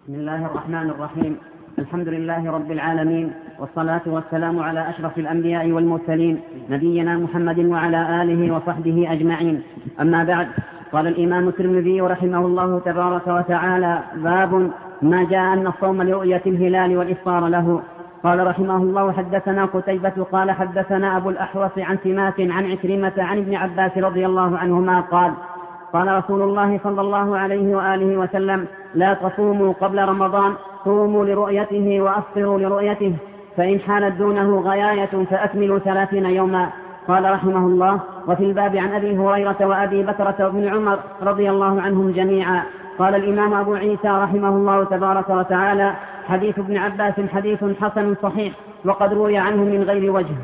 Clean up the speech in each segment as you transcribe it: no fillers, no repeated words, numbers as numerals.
بسم الله الرحمن الرحيم. الحمد لله رب العالمين، والصلاة والسلام على أشرف الأنبياء والمرسلين نبينا محمد وعلى آله وصحبه أجمعين. أما بعد، قال الإمام الترمذي رحمه الله تبارك وتعالى: باب ما جاء أن الصوم لرؤية الهلال والإفطار له. قال رحمه الله: حدثنا قتيبة قال حدثنا أبو الأحوص عن سماك عن عكرمة عن ابن عباس رضي الله عنهما قال رسول الله صلى الله عليه وآله وسلم: لا تصوموا قبل رمضان، صوموا لرؤيته وأفطروا لرؤيته، فإن حالت دونه غياية فأكملوا 30 يوما. قال رحمه الله: وفي الباب عن أبي هريرة وأبي بكرة وابن عمر رضي الله عنهم جميعا. قال الإمام أبو عيسى رحمه الله تبارك وتعالى: حديث ابن عباس حديث حسن صحيح، وقد روي عنه من غير وجه.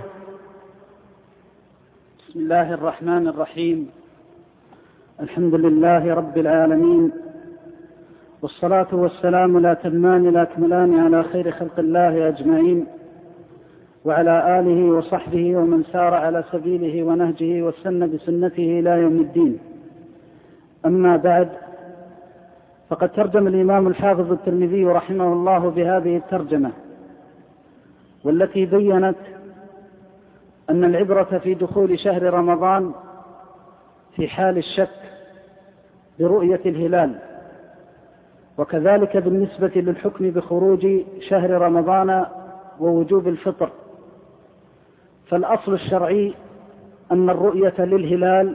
بسم الله الرحمن الرحيم. الحمد لله رب العالمين، والصلاة والسلام الأتمان الأكملان على خير خلق الله أجمعين، وعلى آله وصحبه ومن سار على سبيله ونهجه واستنى بسنته إلى يوم الدين. أما بعد، فقد ترجم الإمام الحافظ الترمذي رحمه الله بهذه الترجمة، والتي بيّنت أن العبرة في دخول شهر رمضان في حال الشك برؤية الهلال، وكذلك بالنسبة للحكم بخروج شهر رمضان ووجوب الفطر. فالأصل الشرعي أن الرؤية للهلال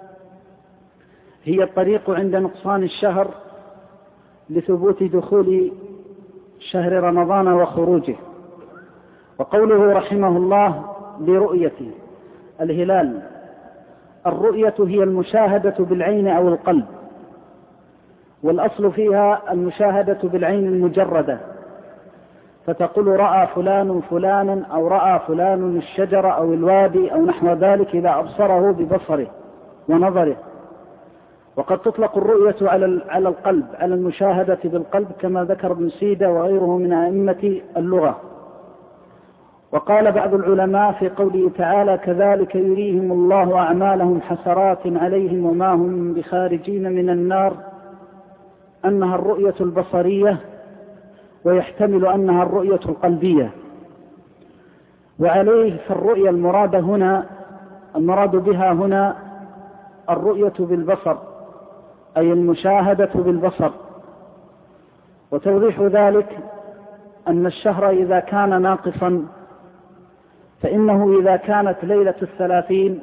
هي الطريق عند نقصان الشهر لثبوت دخول شهر رمضان وخروجه. وقوله رحمه الله لرؤية الهلال، الرؤية هي المشاهدة بالعين أو القلب، والأصل فيها المشاهدة بالعين المجردة، فتقول رأى فلان فلانا، أو رأى فلان الشجرة أو الوادي أو نحو ذلك إذا أبصره ببصره ونظره. وقد تطلق الرؤية على القلب، على المشاهدة بالقلب، كما ذكر ابن سيدة وغيره من أئمة اللغة. وقال بعض العلماء في قوله تعالى: كذلك يريهم الله أعمالهم حسرات عليهم وما هم بخارجين من النار، أنها الرؤية البصرية، ويحتمل أنها الرؤية القلبية. وعليه فالرؤية المراد بها هنا الرؤية بالبصر، أي المشاهدة بالبصر. وتوضيح ذلك أن الشهر إذا كان ناقصا، فإنه إذا كانت ليلة 30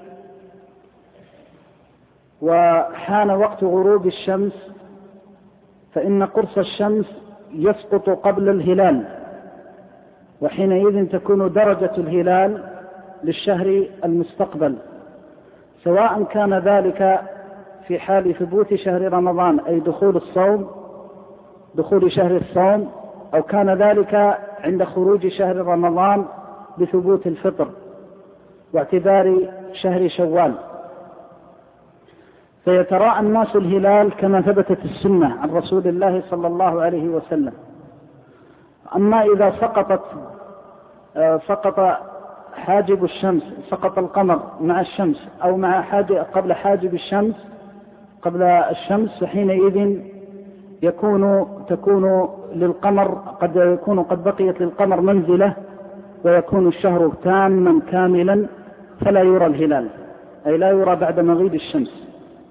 وحان وقت غروب الشمس، فإن قرص الشمس يسقط قبل الهلال، وحينئذ تكون درجة الهلال للشهر المستقبل، سواء كان ذلك في حال ثبوت شهر رمضان، أي دخول شهر الصوم، أو كان ذلك عند خروج شهر رمضان بثبوت الفطر واعتبار شهر شوال. فيتراءى الناس الهلال كما ثبتت السنة عن رسول الله صلى الله عليه وسلم. أما إذا سقط حاجب الشمس، سقط القمر مع الشمس أو قبل حاجب الشمس قبل الشمس، فحينئذ تكون للقمر قد بقيت للقمر منزلة، ويكون الشهر تاما كاملا، فلا يرى الهلال، أي لا يرى بعد مغيب الشمس.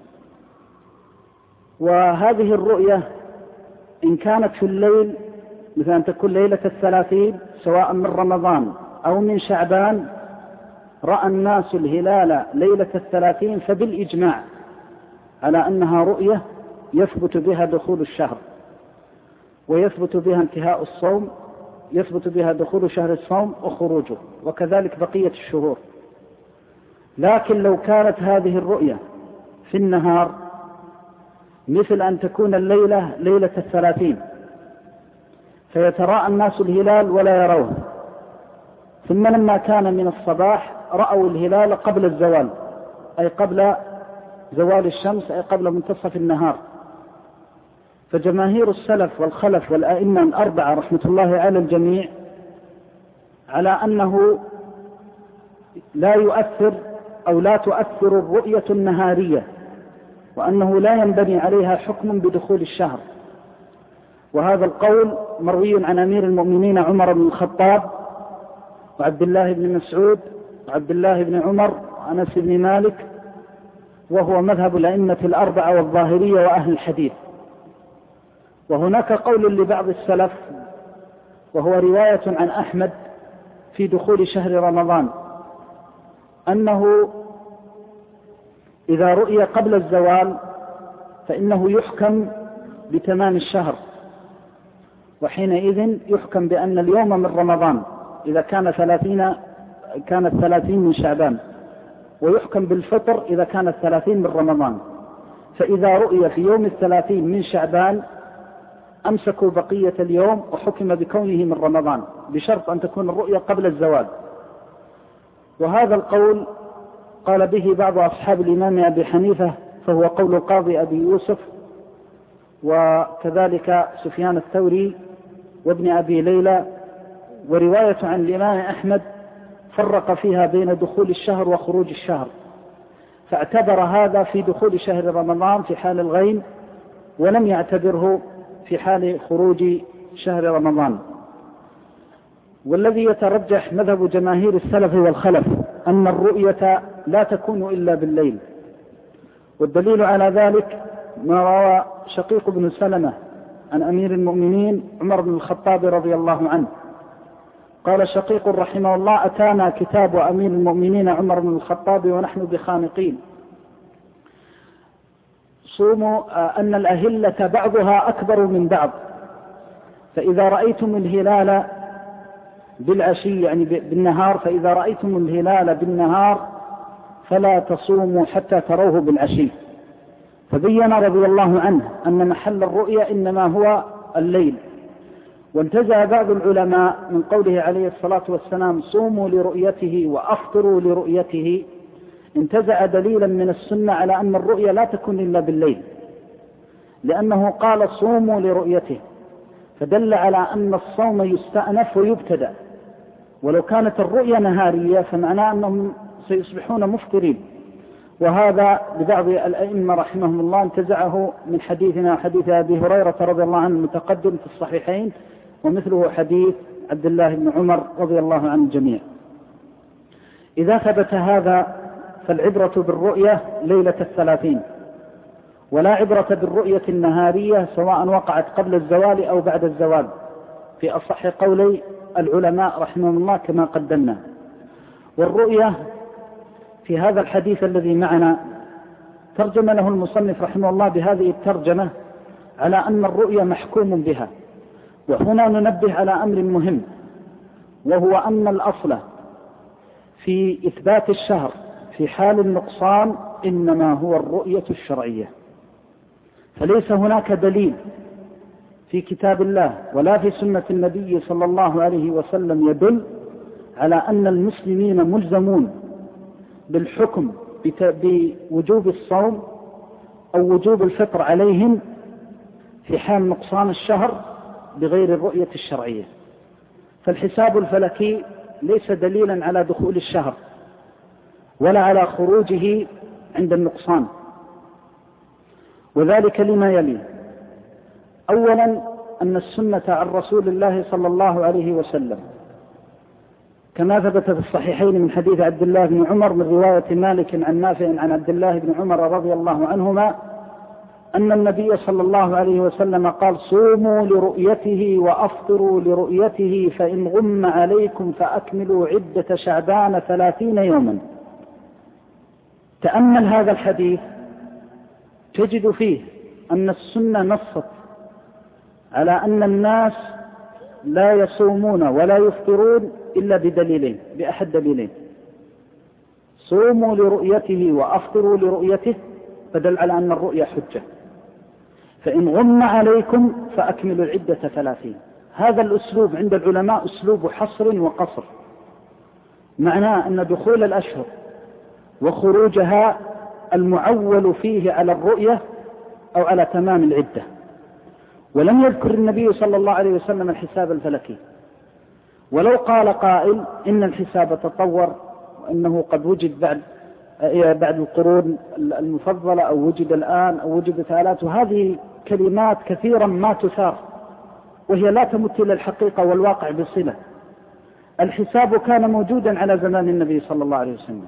وهذه الرؤية إن كانت في الليل، مثل أن تكون ليلة 30 سواء من رمضان أو من شعبان، رأى الناس الهلال ليلة 30، فبالإجماع على أنها رؤية يثبت بها دخول الشهر، ويثبت بها انتهاء الصوم، يثبت بها دخول شهر الصوم وخروجه، وكذلك بقية الشهور. لكن لو كانت هذه الرؤية في النهار، مثل أن تكون الليلة ليلة 30، فيتراءى الناس الهلال ولا يروه، ثم لما كان من الصباح رأوا الهلال قبل الزوال، أي قبل زوال الشمس، أي قبل منتصف النهار. فجماهير السلف والخلف والأئمة الأربعة رحمة الله على الجميع على أنه لا يؤثر أو لا تؤثر الرؤية النهارية، وأنه لا ينبني عليها حكم بدخول الشهر، وهذا القول مروي عن أمير المؤمنين عمر بن الخطاب وعبد الله بن مسعود وعبد الله بن عمر وأنس بن مالك، وهو مذهب الأئمة الأربعة والظاهرية وأهل الحديث. وهناك قول لبعض السلف وهو رواية عن أحمد في دخول شهر رمضان أنه إذا رؤي قبل الزوال فإنه يحكم بتمام الشهر، وحينئذ يحكم بأن اليوم من رمضان إذا كانت 30 من شعبان، ويحكم بالفطر إذا كانت 30 من رمضان. فإذا رؤي في يوم 30 من شعبان أمسكوا بقية اليوم وحكم بكونه من رمضان، بشرط أن تكون الرؤية قبل الزوال. وهذا القول قال به بعض أصحاب الإمام أبي حنيفة، فهو قول القاضي أبي يوسف وكذلك سفيان الثوري وابن أبي ليلى. ورواية عن الإمام أحمد فرق فيها بين دخول الشهر وخروج الشهر، فاعتبر هذا في دخول شهر رمضان في حال الغيم، ولم يعتبره في حال خروج شهر رمضان. والذي يترجح مذهب جماهير السلف والخلف أن الرؤية لا تكون إلا بالليل، والدليل على ذلك ما روى شقيق بن سلمة عن أمير المؤمنين عمر بن الخطاب رضي الله عنه. قال شقيق رحمه الله: أتانا كتاب أمير المؤمنين عمر بن الخطاب ونحن بخانقين صوموا أن الأهلة بعضها أكبر من بعض، فإذا رأيتم الهلال بالعشي يعني بالنهار، فإذا رأيتم الهلال بالنهار فلا تصوموا حتى تروه بالعشي. فبين رضي الله عنه أن محل الرؤية إنما هو الليل. وانتزع بعض العلماء من قوله عليه الصلاة والسلام: صوموا لرؤيته وأفطروا لرؤيته، انتزع دليلا من السنة على أن الرؤية لا تكون إلا بالليل، لأنه قال صوموا لرؤيته، فدل على أن الصوم يستأنف ويبتدأ. ولو كانت الرؤية نهارية فمعناه أنهم سيصبحون مفطرين. وهذا لبعض الأئمة رحمهم الله انتزعه من حديثنا حديث أبي هريرة رضي الله عنه المتقدم في الصحيحين، ومثله حديث عبد الله بن عمر رضي الله عنه الجميع. إذا ثبت هذا فالعبرة بالرؤية ليلة 30، ولا عبرة بالرؤية النهارية سواء وقعت قبل الزوال أو بعد الزوال، في أصح قولي العلماء رحمهم الله كما قدمنا. والرؤية في هذا الحديث الذي معنا ترجم له المصنف رحمه الله بهذه الترجمة على أن الرؤية محكوم بها. وهنا ننبه على أمر مهم، وهو أن الأصل في إثبات الشهر في حال النقصان إنما هو الرؤية الشرعية، فليس هناك دليل في كتاب الله ولا في سنة النبي صلى الله عليه وسلم يدل على أن المسلمين ملزمون بالحكم بوجوب الصوم أو وجوب الفطر عليهم في حال نقصان الشهر بغير الرؤية الشرعية. فالحساب الفلكي ليس دليلا على دخول الشهر ولا على خروجه عند النقصان، وذلك لما يلي: أولا أن السنة عن رسول الله صلى الله عليه وسلم كما ثبت في الصحيحين من حديث عبد الله بن عمر من رواية مالك عن نافع عن عبد الله بن عمر رضي الله عنهما أن النبي صلى الله عليه وسلم قال: صوموا لرؤيته وأفطروا لرؤيته، فإن غم عليكم فأكملوا عدة شعبان 30 يوما. تأمل هذا الحديث تجد فيه أن السنة نصت على أن الناس لا يصومون ولا يفطرون إلا بدليلين، بأحد دليلين: صوموا لرؤيته وأفطروا لرؤيته، فدل على أن الرؤية حجة. فإن غم عليكم فأكملوا العدة 30. هذا الأسلوب عند العلماء أسلوب حصر وقصر، معناه أن دخول الأشهر وخروجها المعول فيه على الرؤية أو على تمام العدة. ولم يذكر النبي صلى الله عليه وسلم الحساب الفلكي. ولو قال قائل إن الحساب تطور وإنه قد وجد بعد القرون المفضلة أو وجد الآن أو وجدت آلات، وهذه كلمات كثيرا ما تثار وهي لا تمت إلى الحقيقة والواقع بصلة. الحساب كان موجودا على زمان النبي صلى الله عليه وسلم،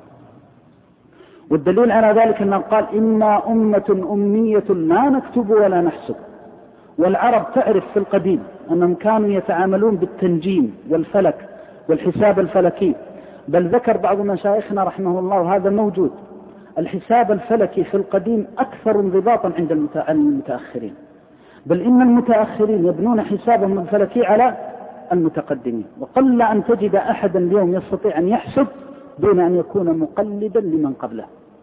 والدليل على ذلك أنه قال إنا أمة أمية لا نكتب ولا نحسب. والعرب تعرف في القديم أنهم كانوا يتعاملون بالتنجيم والفلك والحساب الفلكي، بل ذكر بعض مشايخنا رحمه الله وهذا موجود، الحساب الفلكي في القديم أكثر انضباطا عند المتأخرين، بل إن المتأخرين يبنون حسابهم الفلكي على المتقدمين، وقل أن تجد أحدا اليوم يستطيع أن يحسب دون أن يكون مقلدا لمن قبله.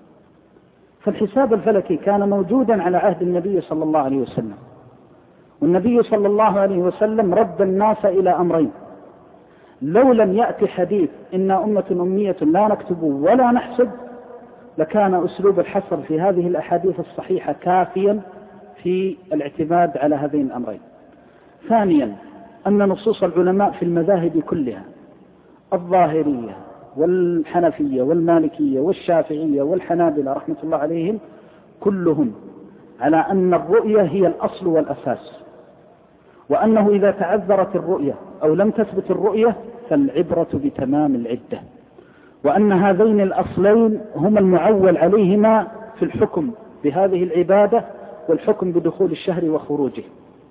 فالحساب الفلكي كان موجودا على عهد النبي صلى الله عليه وسلم، والنبي صلى الله عليه وسلم رد الناس إلى أمرين. لو لم يأتي حديث إنا أمة أمية لا نكتب ولا نحسب لكان أسلوب الحصر في هذه الأحاديث الصحيحة كافيا في الاعتماد على هذين الأمرين. ثانيا أن نصوص العلماء في المذاهب كلها، الظاهرية والحنفية والمالكية والشافعية والحنابلة رحمة الله عليهم، كلهم على أن الرؤية هي الأصل والأساس، وأنه إذا تعذرت الرؤية أو لم تثبت الرؤية فالعبرة بتمام العدة، وأن هذين الأصلين هما المعول عليهما في الحكم بهذه العبادة والحكم بدخول الشهر وخروجه.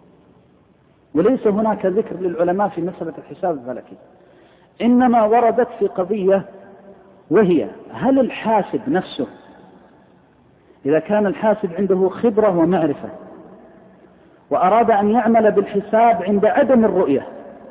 وليس هناك ذكر للعلماء في مسألة الحساب الفلكي، إنما وردت في قضية، وهي هل الحاسب نفسه إذا كان الحاسب عنده خبرة ومعرفة وأراد أن يعمل بالحساب عند عدم الرؤية،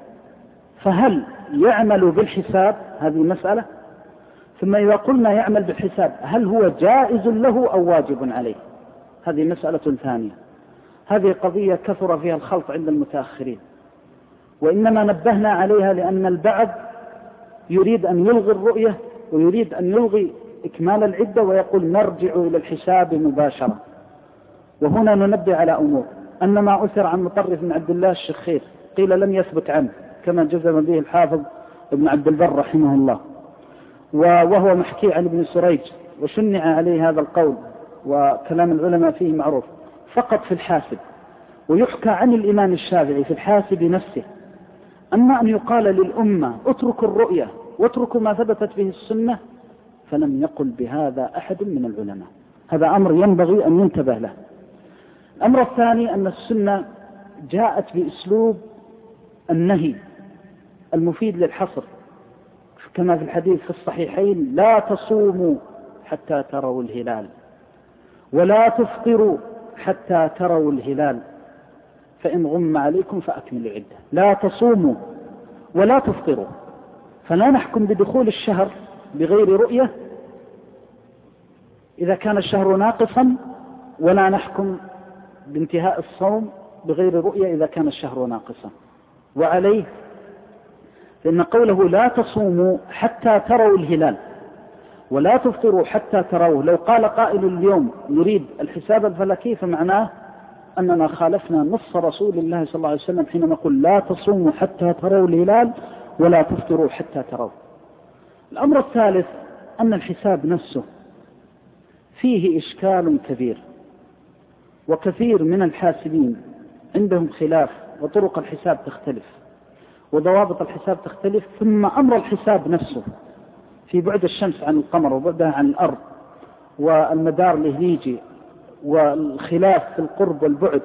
فهل يعمل بالحساب؟ هذه مسألة. ثم إذا قلنا يعمل بالحساب هل هو جائز له أو واجب عليه؟ هذه مسألة ثانية. هذه قضية كثر فيها الخلط عند المتأخرين، وإنما نبهنا عليها لأن البعض يريد أن يلغي الرؤية ويريد أن يلغي إكمال العدة ويقول نرجع إلى الحساب مباشرة. وهنا ننبه على أمور، أن ما أثر عن مطرف بن عبد الله الشخير قيل لم يثبت عنه كما جزم به الحافظ ابن عبد البر رحمه الله، وهو محكي عن ابن سريج، وشنع عليه هذا القول، وكلام العلماء فيه معروف فقط في الحاسب. ويحكى عن الإمام الشافعي في الحاسب نفسه، أما أن يقال للأمة اتركوا الرؤية واتركوا ما ثبتت به السنة، فلم يقل بهذا أحد من العلماء. هذا أمر ينبغي أن ينتبه له. الأمر الثاني أن السنة جاءت بأسلوب النهي المفيد للحصر، كما في الحديث في الصحيحين لا تصوموا حتى تروا الهلال ولا تفطروا حتى تروا الهلال فإن غم عليكم فأكملوا العدة. لا تصوموا ولا تفطروا، فلا نحكم بدخول الشهر بغير رؤية إذا كان الشهر ناقصا، ولا نحكم بانتهاء الصوم بغير رؤية إذا كان الشهر ناقصا. وعليه فإن قوله لا تصوموا حتى تروا الهلال ولا تفطروا حتى تروه، لو قال قائل اليوم يريد الحساب الفلكي فمعناه أننا خالفنا نص رسول الله صلى الله عليه وسلم حين نقول لا تصوموا حتى تروا الهلال ولا تفطروا حتى تروه. الأمر الثالث أن الحساب نفسه فيه إشكال كبير، وكثير من الحاسبين عندهم خلاف، وطرق الحساب تختلف وضوابط الحساب تختلف. ثم أمر الحساب نفسه في بعد الشمس عن القمر وبعدها عن الأرض والمدار الإهليجي والخلاف في القرب والبعد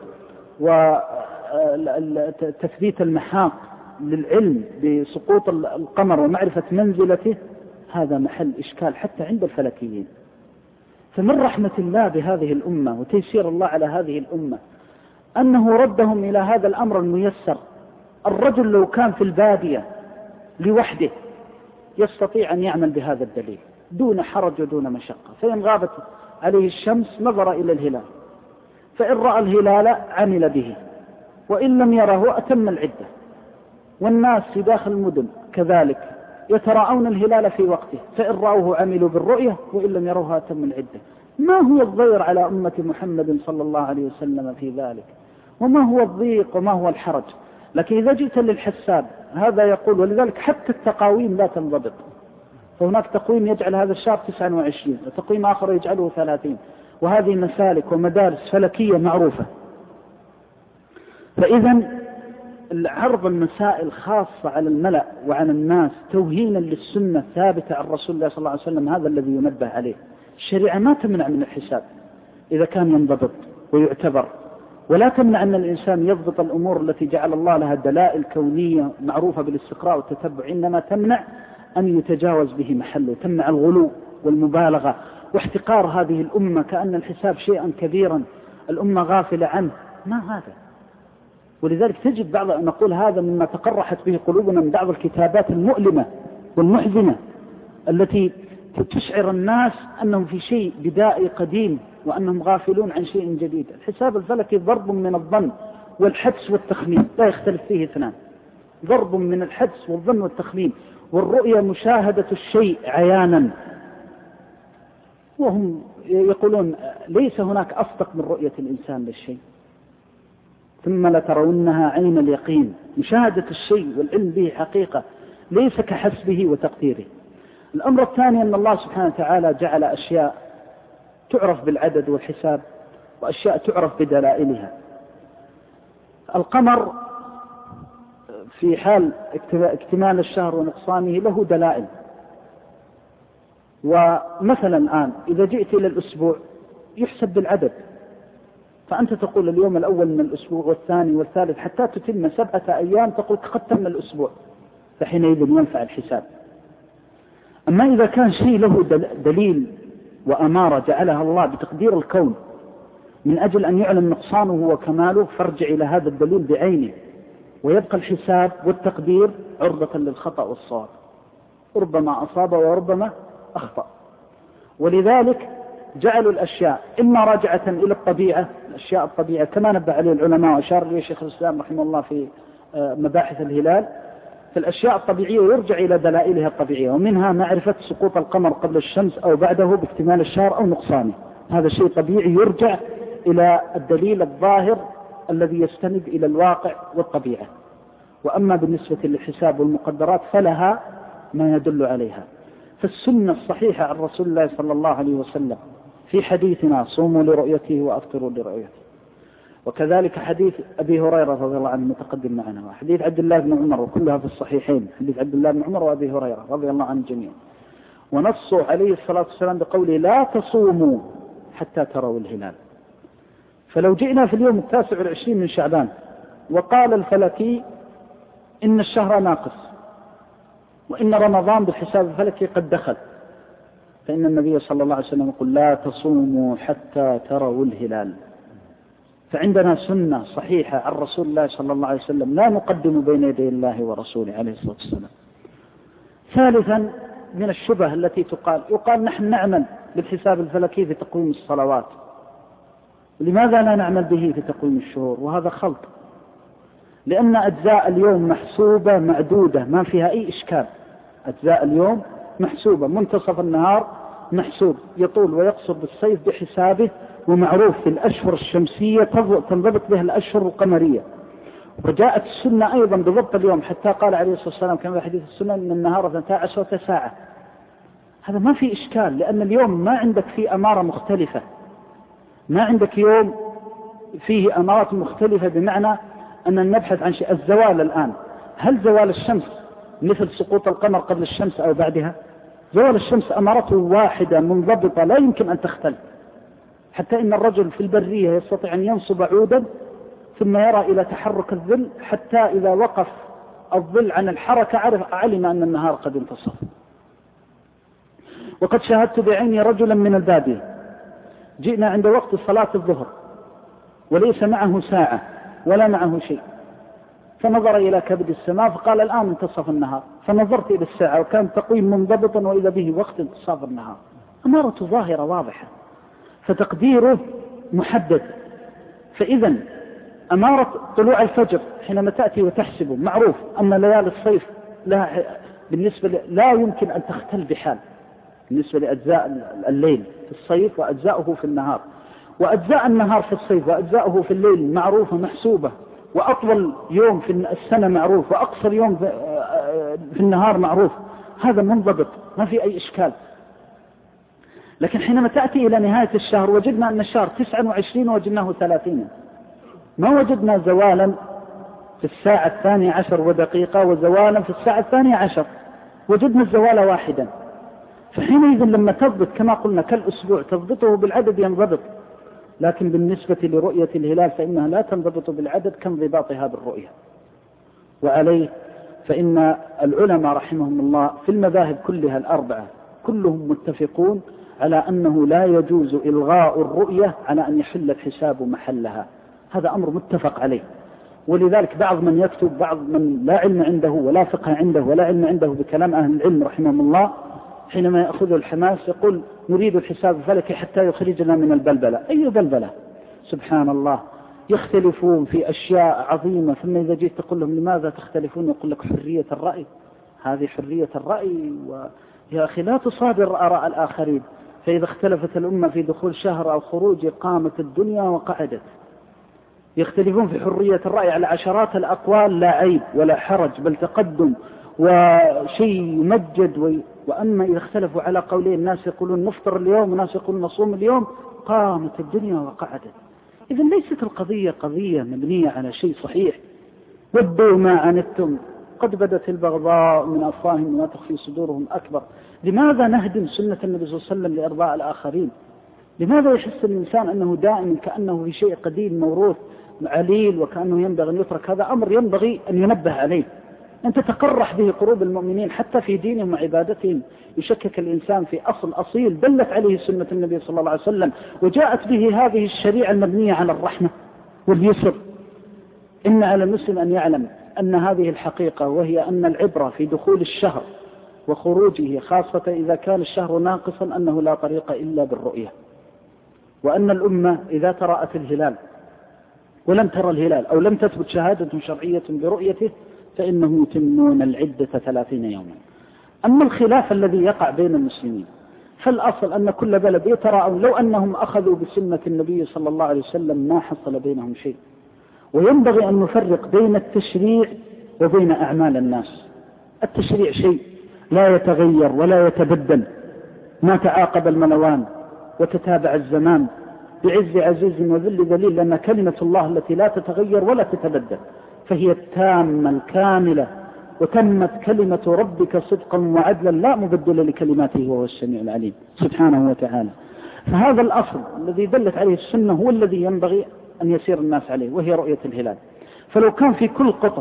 وتثبيت المحاق للعلم بسقوط القمر ومعرفة منزلته، هذا محل إشكال حتى عند الفلكيين. فمن رحمة الله بهذه الأمة وتيسير الله على هذه الأمة أنه ردهم إلى هذا الأمر الميسر. الرجل لو كان في البادية لوحده يستطيع أن يعمل بهذا الدليل دون حرج ودون مشقة، فإن غابت عليه الشمس نظر إلى الهلال، فإن رأى الهلال عمل به، وإن لم يره أتم العدة. والناس في داخل المدن كذلك يتراءون الهلال في وقته، فإن رأوه عملوا بالرؤية وإن لم يروها أتم العدة. ما هو الضير على أمة محمد صلى الله عليه وسلم في ذلك؟ وما هو الضيق وما هو الحرج؟ لكن إذا جئت للحساب هذا يقول، ولذلك حتى التقاويم لا تنضبط، فهناك تقويم يجعل هذا الشهر 29 وتقويم آخر يجعله 30، وهذه مسالك ومدارس فلكية معروفة. فإذا عرض المسائل خاصة على الملأ وعلى الناس توهينا للسنة ثابتة عن رسول الله صلى الله عليه وسلم هذا الذي ينبه عليه. الشريعة ما تمنع من الحساب إذا كان ينضبط ويعتبر، ولا تمنع أن الإنسان يضبط الأمور التي جعل الله لها دلائل كونية معروفة بالاستقراء والتتبع، إنما تمنع أن يتجاوز به محله، تمنع الغلو والمبالغة واحتقار هذه الأمة كأن الحساب شيئا كبيرا الأمة غافلة عنه، ما هذا. ولذلك تجد بعض أن نقول هذا مما تقرحت به قلوبنا من بعض الكتابات المؤلمة والمحزنة التي تشعر الناس أنهم في شيء بدائي قديم وأنهم غافلون عن شيء جديد. الحساب الفلكي ضرب من الظن والحدس والتخمين، لا يختلف فيه اثنان، ضرب من الحدس والظن والتخمين، والرؤية مشاهدة الشيء عيانا. وهم يقولون ليس هناك أصدق من رؤية الإنسان للشيء، ثم لترونها عين اليقين، مشاهدة الشيء والعلم به حقيقة ليس كحسبه وتقديره. الأمر الثاني أن الله سبحانه وتعالى جعل أشياء تعرف بالعدد والحساب وأشياء تعرف بدلائلها. القمر في حال اكتمال الشهر ونقصانه له دلائل، ومثلا الآن إذا جئت إلى الأسبوع يحسب بالعدد، فأنت تقول اليوم الأول من الأسبوع والثاني والثالث حتى تتم 7 أيام، تقول قد تم الأسبوع، فحينئذ ينفع الحساب. أما إذا كان شيء له دليل وأمارة جعلها الله بتقدير الكون من أجل أن يعلم نقصانه وكماله، فارجع إلى هذا الدليل بعينه، ويبقى الحساب والتقدير عرضة للخطأ والصواب، ربما أصاب وربما أخطأ. ولذلك جعلوا الأشياء إما راجعة إلى الطبيعة، الأشياء الطبيعة كما نبه عليه العلماء وأشار إليه شيخ الإسلام رحمه الله في مباحث الهلال، في الأشياء الطبيعية يرجع إلى دلائلها الطبيعية، ومنها معرفة سقوط القمر قبل الشمس أو بعده باكتمال الشهر أو نقصانه، هذا شيء طبيعي يرجع إلى الدليل الظاهر الذي يستند إلى الواقع والطبيعة. وأما بالنسبة للحساب والمقدرات فلها ما يدل عليها. فالسنة الصحيحة عن رسول الله صلى الله عليه وسلم في حديثنا صوموا لرؤيته وأفطروا لرؤيته، وكذلك حديث أبي هريرة رضي الله عنه متقدم معنا، وحديث عبد الله بن عمر، وكلها في الصحيحين، حديث عبد الله بن عمر وأبي هريرة رضي الله عن الجميع. ونصوا عليه الصلاة والسلام بقوله لا تصوموا حتى تروا الهلال. فلو جئنا في اليوم 29 من شعبان وقال الفلكي إن الشهر ناقص وإن رمضان بالحساب الفلكي قد دخل، فإن النبي صلى الله عليه وسلم يقول لا تصوموا حتى تروا الهلال. فعندنا سنة صحيحة عن رسول الله صلى الله عليه وسلم لا نقدم بين يدي الله ورسوله عليه الصلاة والسلام. ثالثا من الشبه التي يقال نحن نعمل بالحساب الفلكي في تقويم الصلوات، لماذا لا نعمل به في تقويم الشهور؟ وهذا خلط، لأن أجزاء اليوم محسوبة معدودة ما فيها أي إشكال. أجزاء اليوم محسوبة، منتصف النهار محسوب، يطول ويقصر بالصيف بحسابه، ومعروف في الأشهر الشمسية تنضبط بها الأشهر القمرية. وجاءت السنة أيضا بضبط اليوم، حتى قال عليه الصلاة والسلام كما في حديث السنة إن النهار 12 ساعة. هذا ما في إشكال، لأن اليوم ما عندك فيه أمارة مختلفة، ما عندك يوم فيه أمارات مختلفة، بمعنى أن نبحث عن شيء. الزوال الآن، هل زوال الشمس مثل سقوط القمر قبل الشمس أو بعدها؟ زوال الشمس أمارته واحدة منضبطة لا يمكن أن تختلف، حتى إن الرجل في البرية يستطيع أن ينصب عودا ثم يرى إلى تحرك الظل، حتى إذا وقف الظل عن الحركة علم أن النهار قد انتصف. وقد شاهدت بعيني رجلا من البادية، جئنا عند وقت صلاة الظهر وليس معه ساعة ولا معه شيء، فنظر إلى كبد السماء فقال الآن انتصف النهار، فنظرت إلى الساعة وكان تقويم منضبطا وإذا به وقت انتصاف النهار. أمارة ظاهرة واضحة، فتقديره محدد. فإذا أمارة طلوع الفجر حينما تأتي وتحسبه، معروف أن ليالي الصيف لها بالنسبة لا يمكن أن تختل بحال بالنسبة لأجزاء الليل في الصيف وأجزاؤه في النهار، وأجزاء النهار في الصيف وأجزاؤه في الليل معروفة محسوبة، وأطول يوم في السنة معروف وأقصر يوم في النهار معروف، هذا منضبط ما في أي إشكال. لكن حينما تأتي إلى نهاية الشهر وجدنا أن الشهر 29 ووجدناه 30، ما وجدنا زوالا في الساعة 12:02 وزوالا في الساعة 12، وجدنا الزوال واحدا. فحينئذ لما تضبط كما قلنا كالأسبوع تضبطه بالعدد ينضبط، لكن بالنسبة لرؤية الهلال فإنها لا تنضبط بالعدد كانضباطها بالرؤية. وعليه فإن العلماء رحمهم الله في المذاهب كلها الأربعة كلهم متفقون على أنه لا يجوز إلغاء الرؤية على أن يحل الحساب محلها، هذا أمر متفق عليه. ولذلك بعض من يكتب، بعض من لا علم عنده ولا فقه عنده ولا علم عنده بكلام أهل العلم رحمهم الله، حينما يأخذ الحماس يقول نريد الحساب الفلكي حتى يخرجنا من البلبلة. أي بلبلة؟ سبحان الله، يختلفون في أشياء عظيمة، ثم إذا جيت تقول لهم لماذا تختلفون يقول لك حرية الرأي. هذه حرية الرأي، ويا أخي لا تصادر آراء الآخرين. فإذا اختلفت الأمة في دخول شهر أو خروج قامت الدنيا وقعدت. يختلفون في حرية الرأي على عشرات الأقوال، لا عيب ولا حرج بل تقدم وشيء يمجد. وأما إذا اختلفوا على قولين، الناس يقولون نفطر اليوم وناس يقولون نصوم اليوم، قامت الدنيا وقعدت. إذا ليست القضية قضية مبنية على شيء صحيح. ودوا ما عنتم قد بدت البغضاء من أفواههم وما تخفي صدورهم أكبر. لماذا نهدم سنة النبي صلى الله عليه وسلم لإرضاء الآخرين؟ لماذا يحس الإنسان أنه دائما كأنه في شيء قديم موروث عليل وكأنه ينبغي أن يترك؟ هذا أمر ينبغي أن ينبه عليه. أن تتقرح به قلوب المؤمنين حتى في دينهم وعبادتهم. يشكك الإنسان في أصل أصيل دلت عليه سنة النبي صلى الله عليه وسلم، وجاءت به هذه الشريعة المبنية على الرحمة واليسر. إن على المسلم أن يعلم أن هذه الحقيقة، وهي أن العبرة في دخول الشهر وخروجه، خاصة إذا كان الشهر ناقصا، أنه لا طريق إلا بالرؤية. وأن الأمة إذا ترأت الهلال ولم ترى الهلال أو لم تثبت شهادة شرعية برؤيته فإنهم يتمون العدة 30 يوما. أما الخلاف الذي يقع بين المسلمين فالأصل أن كل بلد يتراءون، لو أنهم أخذوا بسنة النبي صلى الله عليه وسلم ما حصل بينهم شيء. وينبغي أن نفرق بين التشريع وبين أعمال الناس. التشريع شيء لا يتغير ولا يتبدل، ما تعاقب الملوان وتتابع الزمان بعز عزيز وذل ذليل، لأن كلمة الله التي لا تتغير ولا تتبدل فهي التامة الكاملة، وتمت كلمة ربك صدقا وعدلا لا مبدل لكلماته وهو السميع العليم سبحانه وتعالى. فهذا الأصل الذي دلت عليه السنة هو الذي ينبغي أن يسير الناس عليه، وهي رؤية الهلال. فلو كان في كل قطر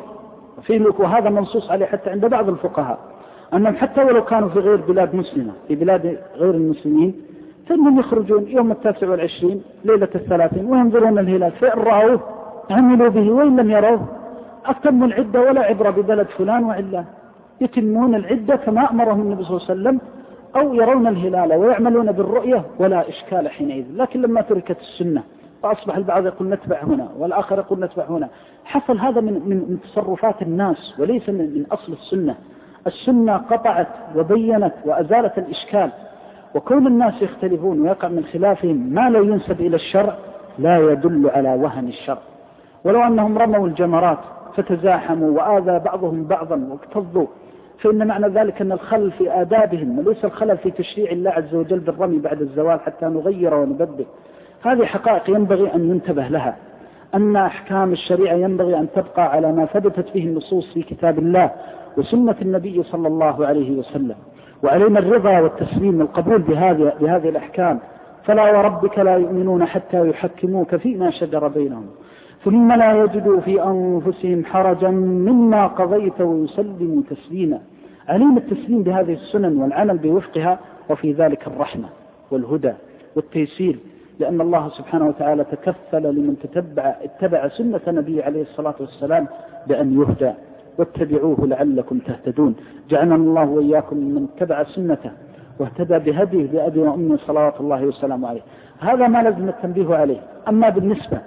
وهذا منصوص عليه حتى عند بعض الفقهاء أنهم حتى ولو كانوا في غير بلاد مسلمة، في بلاد غير المسلمين، فإنهم يخرجون يوم 29 ليلة 30 وينظرون الهلال، فإن رأوه عملوا به وإن لم يروه أتموا العدة ولا عبرة ببلد فلان وعلان، يتمون العدة كما أمرهم النبي صلى الله عليه وسلم، أو يرون الهلال ويعملون بالرؤية ولا إشكال حينئذ. لكن لما تركت السنة فأصبح البعض يقول نتبع هنا والآخر يقول نتبع هنا، حصل هذا من تصرفات الناس وليس من أصل السنة. السنة قطعت وبينت وأزالت الإشكال. وكون الناس يختلفون ويقع من خلافهم ما لا ينسب إلى الشرع لا يدل على وهن الشرع. ولو أنهم رموا الجمرات فتزاحموا وآذى بعضهم بعضا واكتظوا، فإن معنى ذلك أن الخلل في آدابهم وليس الخلل في تشريع الله عز وجل بالرمي بعد الزوال حتى نغير ونبدل. هذه حقائق ينبغي أن ينتبه لها، أن أحكام الشريعة ينبغي أن تبقى على ما ثبتت به النصوص في كتاب الله وسنة النبي صلى الله عليه وسلم، وعلينا الرضا والتسليم والقبول بهذه الأحكام. فلا وربك لا يؤمنون حتى يحكموك فيما شجر بينهم ثم لا يجدوا في أنفسهم حرجا مما قضيت ويسلموا تسليما. علينا التسليم بهذه السنن والعمل بوفقها، وفي ذلك الرحمة والهدى والتيسير، لأن الله سبحانه وتعالى تكفل لمن اتبع سنة نبي عليه الصلاة والسلام بأن يهدى، واتبعوه لعلكم تهتدون. جعلنا الله وإياكم من اتبع سنته واهتدى بهديه بأبي وأمي صلوات الله وسلامه عليه. هذا ما لازم التنبيه عليه. أما بالنسبة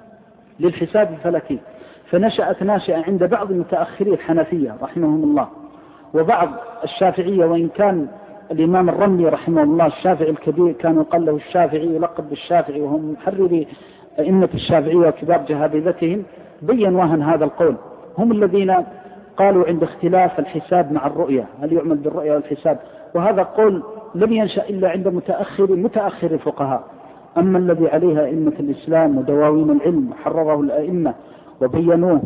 للحساب الفلكي فنشأت ناشئة عند بعض المتأخرين الحنفية رحمهم الله وبعض الشافعية، وإن كان الإمام الرملي رحمه الله الشافعي الكبير كان يقال له الشافعي يلقب بالشافعي، وهم محرري أئمة الشافعية وكبار جهابذتهم، بين وهن هذا القول. هم الذين قالوا عند اختلاف الحساب مع الرؤية هل يعمل بالرؤية والحساب، وهذا قول لم ينشأ إلا عند متأخر الفقهاء. أما الذي عليها أئمة الإسلام ودواوين العلم حرره الأئمة وبينوه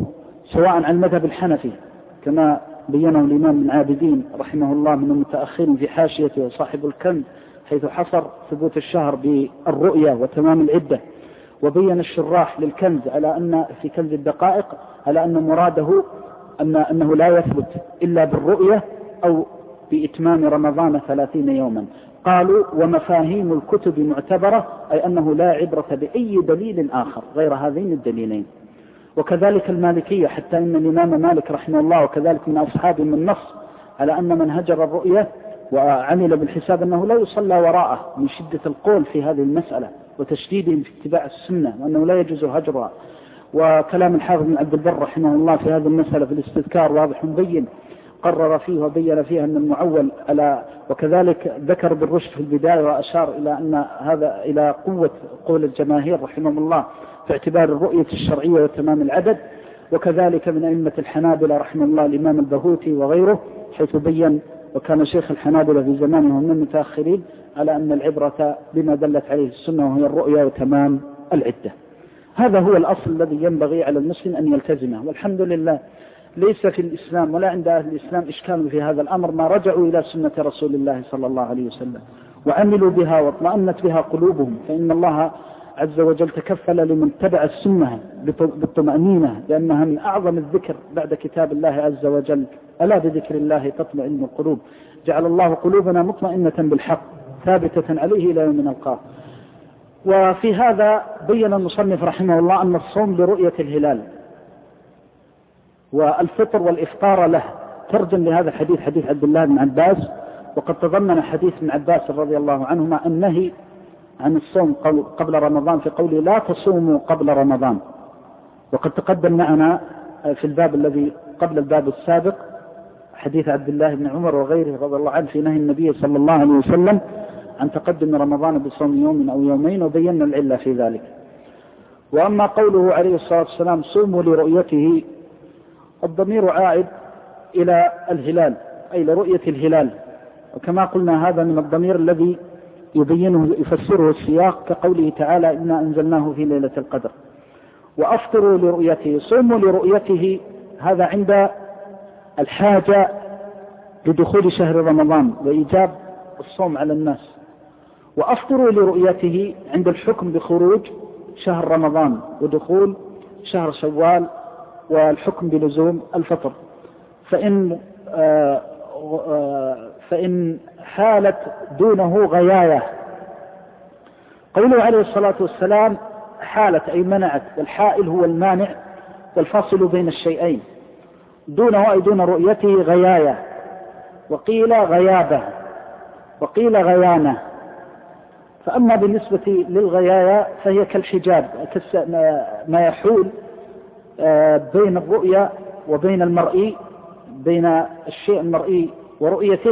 سواء على المذهب الحنفي كما بينه الإمام ابن عابدين رحمه الله من المتأخرين في حاشيته وصاحب الكنز، حيث حصر ثبوت الشهر بالرؤية وتمام العدة، وبين الشراح للكنز على أن في كنز الدقائق على أن مراده أنه لا يثبت إلا بالرؤية أو بإتمام رمضان 30 يوما. قالوا ومفاهيم الكتب معتبرة، أي أنه لا عبرة بأي دليل آخر غير هذين الدليلين. وكذلك المالكية، حتى إن الإمام مالك رحمه الله وكذلك من أصحابه من نص على أن من هجر الرؤية وعمل بالحساب أنه لا يصلى وراءه من شدة القول في هذه المسألة وتشديدهم في اتباع السنة، وأنه لا يجوز هجرها. وكلام الحافظ بن عبد البر رحمه الله في هذه المسألة في الاستذكار واضح مبين، قرر فيه وبين فيه أن المعول وكذلك ذكر بالرشد في البداية وأشار إلى أن هذا إلى قوة قول الجماهير رحمهم الله في اعتبار الرؤية الشرعية وتمام العدد. وكذلك من أئمة الحنابلة رحمه الله الإمام البهوتي وغيره، حيث بين وكان شيخ الحنابلة في زمانه من المتأخرين على أن العبرة بما دلت عليه السنة وهي الرؤية وتمام العدة. هذا هو الأصل الذي ينبغي على المسلم أن يلتزمه. والحمد لله ليس في الإسلام ولا عند أهل الإسلام إشكال في هذا الأمر، ما رجعوا إلى سنة رسول الله صلى الله عليه وسلم وعملوا بها واطمأنت بها قلوبهم، فإن الله عز وجل تكفل لمن تبع السنة بالطمأنينة، لأنها من أعظم الذكر بعد كتاب الله عز وجل. ألا بذكر الله تطمئن القلوب. جعل الله قلوبنا مطمئنة بالحق ثابتة عليه إلى يوم نلقاه. وفي هذا بين المصنف رحمه الله أن الصوم لرؤية الهلال والفطر والإفطار له ترجم لهذا الحديث حديث عبد الله بن عباس، وقد تضمن حديث ابن عباس رضي الله عنهما النهي عن الصوم قبل رمضان في قوله لا تصوموا قبل رمضان. وقد تقدم معنا في الباب الذي قبل الباب السابق حديث عبد الله بن عمر وغيره رضي الله عنه في نهي النبي صلى الله عليه وسلم عن تقدم رمضان بصوم يوم أو يومين، وبينا العلة في ذلك. وأما قوله عليه الصلاة والسلام صوموا لرؤيته، الضمير عائد إلى الهلال أي لرؤية الهلال، وكما قلنا هذا من الضمير الذي يبينه يفسره السياق كقوله تعالى إنا أنزلناه في ليلة القدر. وأفطروا لرؤيته، صوموا لرؤيته، هذا عند الحاجة لدخول شهر رمضان وإيجاب الصوم على الناس. وأفطروا لرؤيته عند الحكم بخروج شهر رمضان ودخول شهر شوال والحكم بلزوم الفطر. فإن حالت دونه غياية، قوله عليه الصلاة والسلام حالت أي منعت، والحائل هو المانع والفاصل بين الشيئين، دونه أي دون رؤيته غياية، وقيل غيابة وقيل غيانة. فأما بالنسبة للغياية فهي كالحجاب، ما يحول بين الرؤية وبين المرئي، بين الشيء المرئي ورؤيته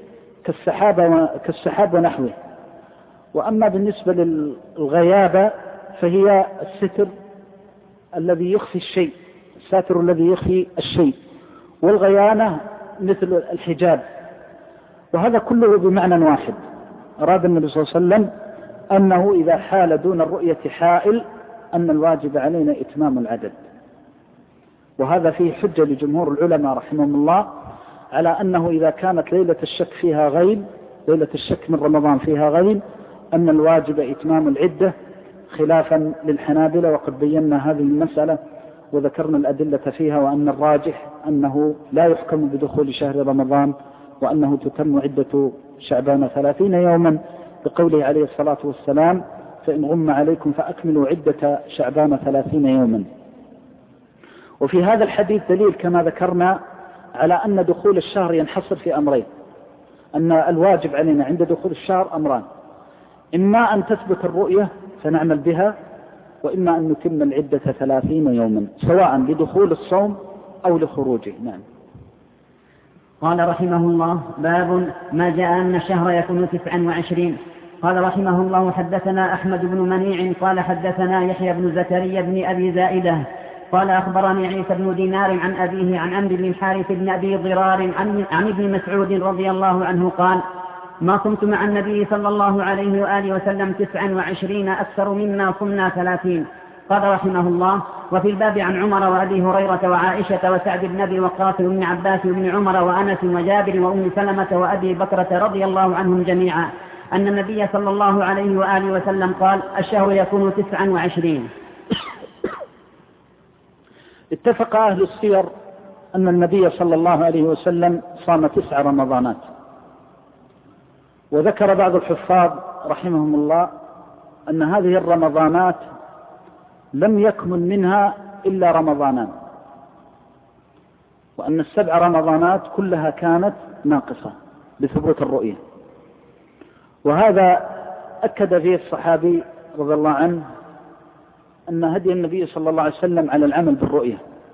كالسحاب ونحوه. وأما بالنسبة للغيابة فهي الستر الذي يخفي الشيء، الساتر الذي يخفي الشيء، والغيانة مثل الحجاب. وهذا كله بمعنى واحد. أراد النبي صلى الله عليه وسلم أنه إذا حال دون الرؤية حائل أن الواجب علينا إتمام العدد. وهذا فيه حجة لجمهور العلماء رحمهم الله على أنه إذا كانت ليلة الشك فيها غيم، ليلة الشك من رمضان فيها غيم، أن الواجب إتمام العدة، خلافا للحنابلة. وقد بينا هذه المسألة وذكرنا الأدلة فيها، وأن الراجح أنه لا يحكم بدخول شهر رمضان، وأنه تتم عدة شعبان 30 يوما، بقوله عليه الصلاة والسلام فإن غم عليكم فأكملوا عدة شعبان 30 يوما. وفي هذا الحديث دليل كما ذكرنا على أن دخول الشهر ينحصر في أمرين، أن الواجب علينا عند دخول الشهر أمران: إما أن تثبت الرؤية فنعمل بها، وإما أن نتم العدة 30 يوما سواء لدخول الصوم أو لخروجه. نعم. قال رحمه الله: باب ما جاء أن الشهر يكون 29. قال رحمه الله: حدثنا أحمد بن منيع قال حدثنا يحيى بن زكريا بن أبي زائدة قال أخبرني عيسى بن دينار عن أبيه عن عمرو بن الحارث بن أبي ضرار عن ابن مسعود رضي الله عنه قال: ما صمت مع النبي صلى الله عليه وآله وسلم 29 أكثر مما صمنا 30. قال رحمه الله: وفي الباب عن عمر وأبي هريرة وعائشة وسعد بن أبي وقاص وابن عباس وابن عمر وأنس وجابر وأم سلمة وأبي بكرة رضي الله عنهم جميعا أن النبي صلى الله عليه وآله وسلم قال: الشهر يكون 29. اتفق أهل السير أن النبي صلى الله عليه وسلم صام 9 رمضانات، وذكر بعض الحفاظ رحمهم الله أن هذه الرمضانات لم يكمل منها إلا رمضانان، وأن 7 رمضانات كلها كانت ناقصة بثبوت الرؤية. وهذا أكد فيه الصحابي رضي الله عنه أن هدي النبي صلى الله عليه وسلم على العمل بالرؤية،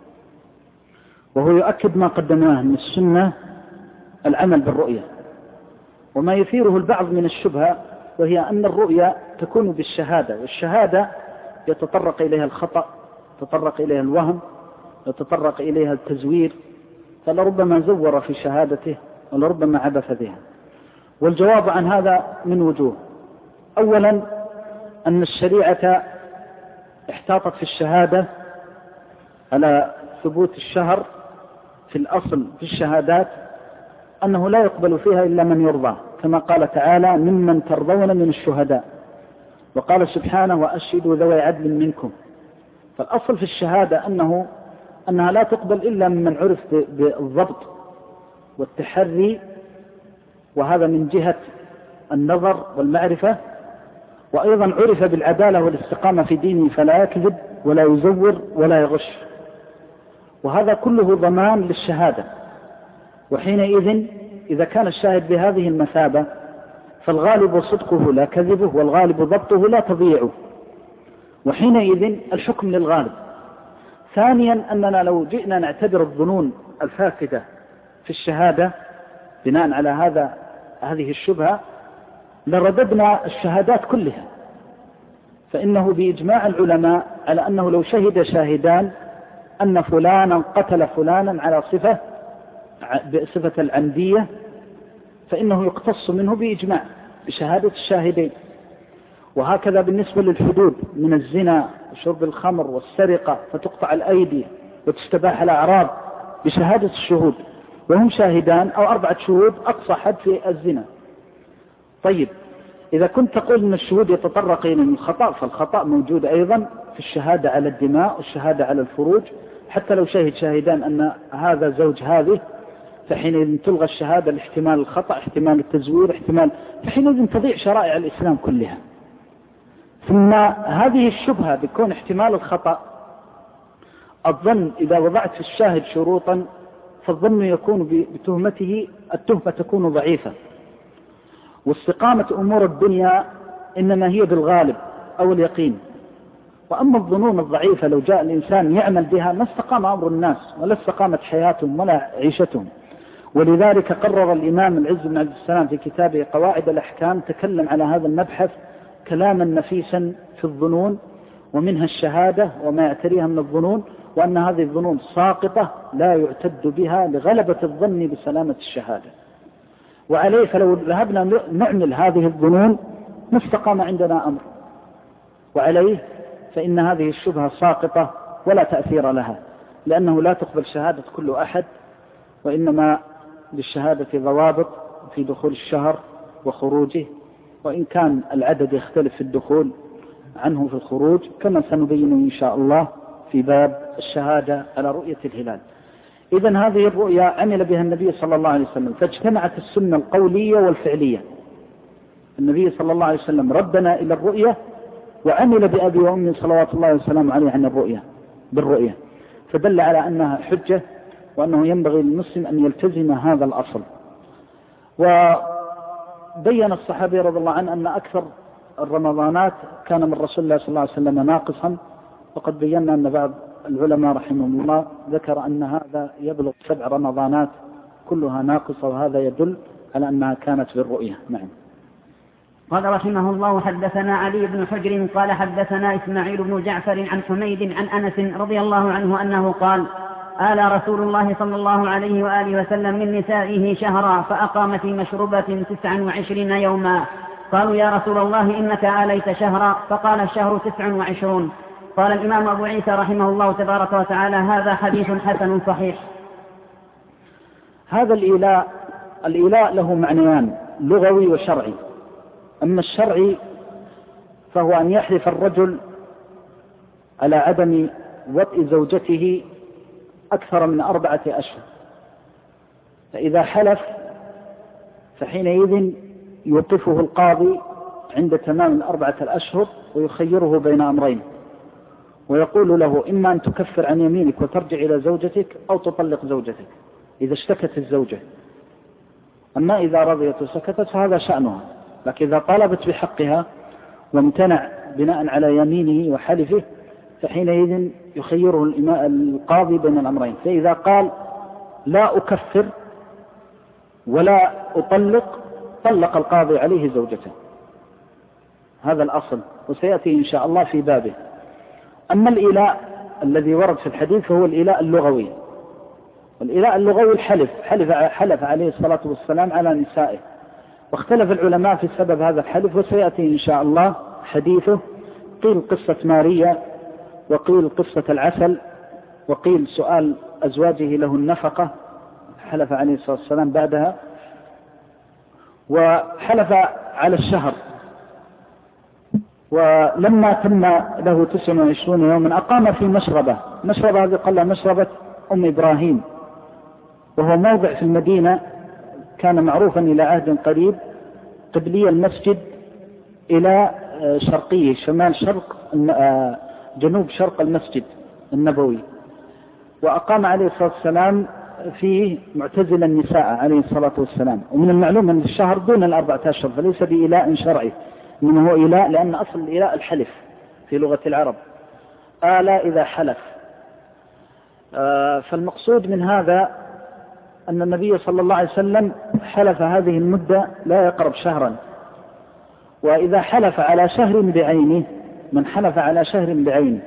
وهو يؤكد ما قدمناه من السنة العمل بالرؤية. وما يثيره البعض من الشبهة وهي أن الرؤية تكون بالشهادة، والشهادة يتطرق إليها الخطأ، يتطرق إليها الوهم، يتطرق إليها التزوير، فلربما زور في شهادته ولربما عبث بها. والجواب عن هذا من وجوه: أولا أن الشريعة احتاطت في الشهادة على ثبوت الشهر في الأصل في الشهادات أنه لا يقبل فيها إلا من يرضى، كما قال تعالى: ممن ترضون من الشهداء، وقال سبحانه: وأشهدوا ذوي عدل منكم. فالأصل في الشهادة أنها لا تقبل إلا ممن عرف بالضبط والتحري، وهذا من جهة النظر والمعرفة، وأيضا عرف بالعدالة والاستقامة في دينه فلا يكذب ولا يزور ولا يغش، وهذا كله ضمان للشهادة. وحينئذ إذا كان الشاهد بهذه المثابة فالغالب صدقه لا كذبه، والغالب ضبطه لا تضيعه، وحينئذ الحكم للغالب. ثانيا أننا لو جئنا نعتبر الظنون الفاسدة في الشهادة بناء على هذه الشبهة لرددنا الشهادات كلها، فإنه بإجماع العلماء على أنه لو شهد شاهدان أن فلانا قتل فلانا على بصفة العمدية فإنه يقتص منه بإجماع بشهادة الشاهدين. وهكذا بالنسبة للحدود من الزنا وشرب الخمر والسرقة، فتقطع الأيدي وتستباح الأعراض بشهادة الشهود، وهم شاهدان أو 4 شهود أقصى حد في الزنا. طيب، إذا كنت تقول أن الشهود يتطرق إلى الخطأ، فالخطأ موجود أيضا في الشهادة على الدماء والشهادة على الفروج. حتى لو شهد شاهدان أن هذا زوج هذه، فحينئذ تلغى الشهادة لاحتمال الخطأ، احتمال التزوير، فحينئذ تضيع شرائع الإسلام كلها. ثم هذه الشبهة بكون احتمال الخطأ، الظن إذا وضعت في الشاهد شروطا فالظن يكون بتهمته، التهمة تكون ضعيفة. واستقامة أمور الدنيا إنما هي بالغالب أو اليقين، وأما الظنون الضعيفة لو جاء الإنسان يعمل بها ما استقام أمر الناس ولا استقامت حياتهم ولا عيشتهم. ولذلك قرر الإمام العز بن عبد السلام في كتابه قواعد الأحكام تكلم على هذا المبحث كلاما نفيسا في الظنون، ومنها الشهادة وما يعتريها من الظنون، وأن هذه الظنون ساقطة لا يعتد بها لغلبة الظن بسلامة الشهادة. وعليه فلو ذهبنا نعمل هذه الظنون ما استقام عندنا أمر، وعليه فإن هذه الشبهة ساقطة ولا تأثير لها، لأنه لا تقبل شهادة كل أحد، وإنما للشهادة ضوابط في دخول الشهر وخروجه، وإن كان العدد يختلف في الدخول عنه في الخروج، كما سنبين إن شاء الله في باب الشهادة على رؤية الهلال. إذن هذه الرؤيا عمل بها النبي صلى الله عليه وسلم، فاجتمعت السنة القولية والفعلية. النبي صلى الله عليه وسلم ردنا إلى الرؤية، وعمل بأبي وأمي صلوات الله وسلامه عليه عن بالرؤية، فدل على أنها حجة، وأنه ينبغي للمسلم أن يلتزم هذا الأصل. وبين الصحابي رضي الله عنه أن أكثر الرمضانات كان من رسول الله صلى الله عليه وسلم ناقصا، وقد بينا أن بعض العلماء رحمهم الله ذكر أن هذا يبلغ 7 رمضانات كلها ناقصة، وهذا يدل على أنها كانت بالرؤية. نعم. قال رحمه الله: حدثنا علي بن حجر قال حدثنا إسماعيل بن جعفر عن حميد عن أنس رضي الله عنه أنه قال: آل رسول الله صلى الله عليه وآله وسلم من نسائه شهرا، فأقام في مشربة 29 يوما. قالوا: يا رسول الله إنك آليت شهرا، فقال: الشهر 29. قال الإمام أبو عيسى رحمه الله تبارك وتعالى: هذا حديث حسن صحيح. هذا الإيلاء له معنيان: لغوي وشرعي. أما الشرعي فهو أن يحلف الرجل على عدم وطئ زوجته أكثر من 4 أشهر، فإذا حلف فحينئذ يوقفه القاضي عند تمام 4 أشهر ويخيره بين أمرين، ويقول له: إما أن تكفر عن يمينك وترجع إلى زوجتك، أو تطلق زوجتك إذا اشتكت الزوجة. أما إذا رضيت وسكتت فهذا شأنها، لكن إذا طالبت بحقها وامتنع بناء على يمينه وحلفه فحينئذ يخيره القاضي بين الأمرين. فإذا قال: لا أكفر ولا أطلق، طلق القاضي عليه زوجته. هذا الأصل، وسيأتي إن شاء الله في بابه. أما الإيلاء الذي ورد في الحديث فهو الإيلاء اللغوي. والإيلاء اللغوي حلف عليه الصلاة والسلام على نسائه، واختلف العلماء في سبب هذا الحلف، وسيأتي إن شاء الله حديثه. قيل قصة ماريا، وقيل قصة العسل، وقيل سؤال أزواجه له النفقة، حلف عليه الصلاة والسلام بعدها. وحلف على الشهر، ولما تم له 29 يوما أقام في مشربة هذه قال لها مشربة أم إبراهيم، وهو موضع في المدينة كان معروفا إلى عهد قريب قبلي المسجد إلى شرقيه، جنوب شرق المسجد النبوي. وأقام عليه الصلاة والسلام فيه معتزل النساء عليه الصلاة والسلام. ومن المعلوم أن الشهر دون 4 أشهر، فليس بإيلاء شرعي، إنه هو إيلاء، لأن أصل الإيلاء الحلف في لغة العرب، آلى إذا حلف. فالمقصود من هذا أن النبي صلى الله عليه وسلم حلف هذه المدة لا يقرب شهرا. وإذا حلف على شهر بعينه، من حلف على شهر بعينه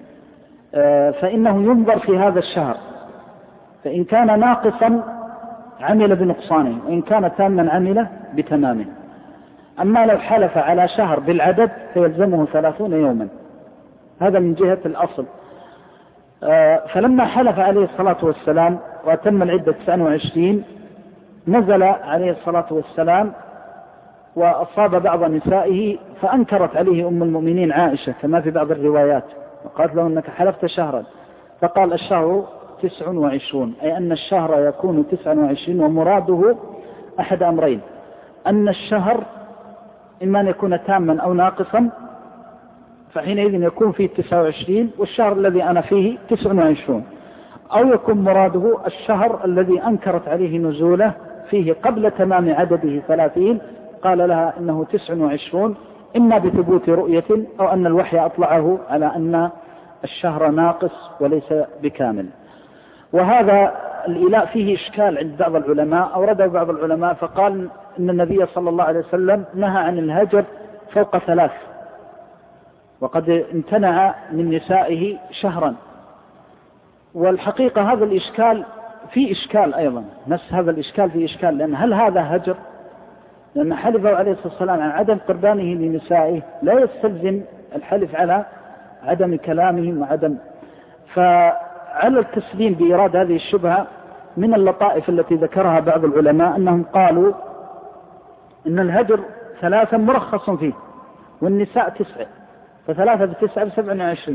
فإنه ينظر في هذا الشهر، فإن كان ناقصا عمل بنقصانه، وإن كان تاما عمل بتمامه. أما لو حلف على شهر بالعدد فيلزمه 30 يوما. هذا من جهة الأصل. فلما حلف عليه الصلاة والسلام وتم العدة 29 نزل عليه الصلاة والسلام وأصاب بعض نسائه، فأنكرت عليه أم المؤمنين عائشة كما في بعض الروايات، وقالت له: إنك حلفت شهرا. فقال: الشهر 29، أي أن الشهر يكون 29، ومراده أحد أمرين: أن الشهر إما أن يكون تاما أو ناقصا، فحينئذ يكون فيه 29 والشهر الذي أنا فيه 29، أو يكون مراده الشهر الذي أنكرت عليه نزوله فيه قبل تمام عدده 30. قال لها إنه 29، إما بثبوت رؤية أو أن الوحي أطلعه على أن الشهر ناقص وليس بكامل. وهذا الإيلاء فيه إشكال عند بعض العلماء، أورده بعض العلماء فقال إن النبي صلى الله عليه وسلم نهى عن الهجر فوق 3، وقد امتنع من نسائه شهرا. والحقيقة هذا الإشكال فيه إشكال أيضا، نفس هذا الإشكال فيه إشكال، لأن هل هذا هجر؟ لأن حلفه عليه الصلاة والسلام عن عدم قربانه لنسائه لا يستلزم الحلف على عدم كلامهم وعدم. فعلى التسليم بإيراد هذه الشبهة من اللطائف التي ذكرها بعض العلماء أنهم قالوا إن الهجر 3 مرخص فيه، والنساء 9، ف3 ب9 ب27.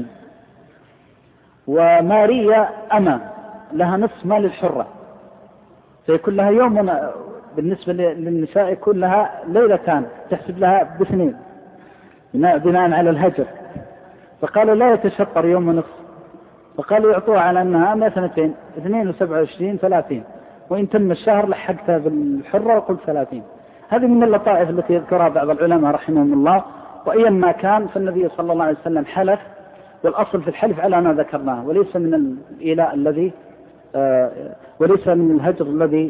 وماريا أما لها نصف مال الحرة، فيكون لها يوم، بالنسبة للنساء يكون لها ليلتان تحسب لها ب2 بناء على الهجر. فقالوا لا يتشطر يوم ونصف، فقالوا يعطوها على أنها 2 و27 30، وإن تم الشهر لحقتها بالحرة وقلت 30. هذه من اللطائف التي يذكرها بعض العلماء رحمهم الله. وأيا ما كان فالنبي صلى الله عليه وسلم حلف، والأصل في الحلف على ما ذكرناه، وليس من الإيلاء وليس من الهجر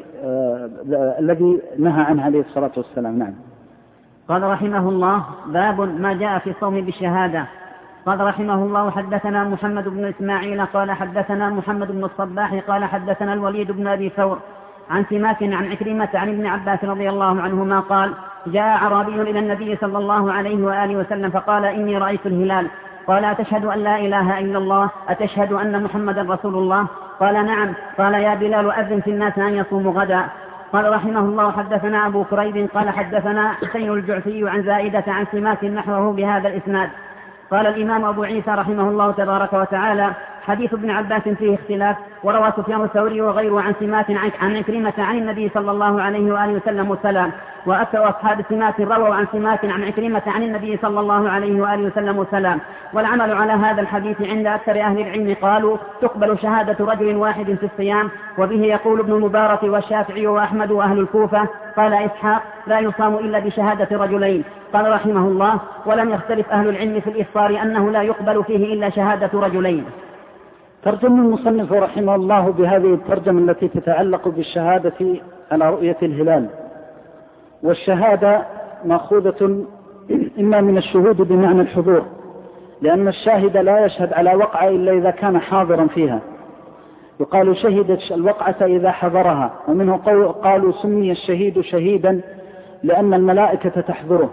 الذي نهى عنه عليه الصلاة والسلام. نعم. قال رحمه الله: باب ما جاء في الصوم بالشهادة. قال رحمه الله: حدثنا محمد بن إسماعيل قال حدثنا محمد بن الصباح قال حدثنا الوليد بن أبي ثور عن سماك عن عكرمة عن ابن عباس رضي الله عنهما قال: جاء أعرابي إلى النبي صلى الله عليه وآله وسلم فقال: إني رأيت الهلال. قال أتشهد أن لا إله إلا الله أتشهد أن محمدا رسول الله؟ قال نعم. قال يا بلال أذن في الناس أن يصوموا غدا. قال رحمه الله حدثنا أبو كريب قال حدثنا حسين الجعفي عن زائدة عن سماك نحوه بهذا الإسناد. قال الإمام أبو عيسى رحمه الله تبارك وتعالى حديث ابن عباس فيه اختلاف، وروى سفيان الثوري وغيره عن سماك عن عكرمة عن النبي صلى الله عليه وآله وسلم والسلام، وأكثر أصحاب سماك رووا عن سماك عن عكرمة عن النبي صلى الله عليه وآله وسلم والسلام. والعمل على هذا الحديث عند أكثر أهل العلم قالوا تقبل شهادة رجل واحد في الصيام، وبه يقول ابن المبارك والشافعي وأحمد وأهل الكوفة. قال إسحاق لا يصام إلا بشهادة رجلين. قال رحمه الله ولم يختلف أهل العلم في الإفطار أنه لا يقبل فيه إلا شهادة رجلين. ترجم المصنف رحمه الله بهذه الترجمة التي تتعلق بالشهادة على رؤية الهلال. والشهادة مأخوذة إما من الشهود بمعنى الحضور، لأن الشاهد لا يشهد على وقعة إلا إذا كان حاضرا فيها، يقال شهد الوقعة إذا حضرها، ومنه قالوا سمي الشهيد شهيدا لأن الملائكة تحضره.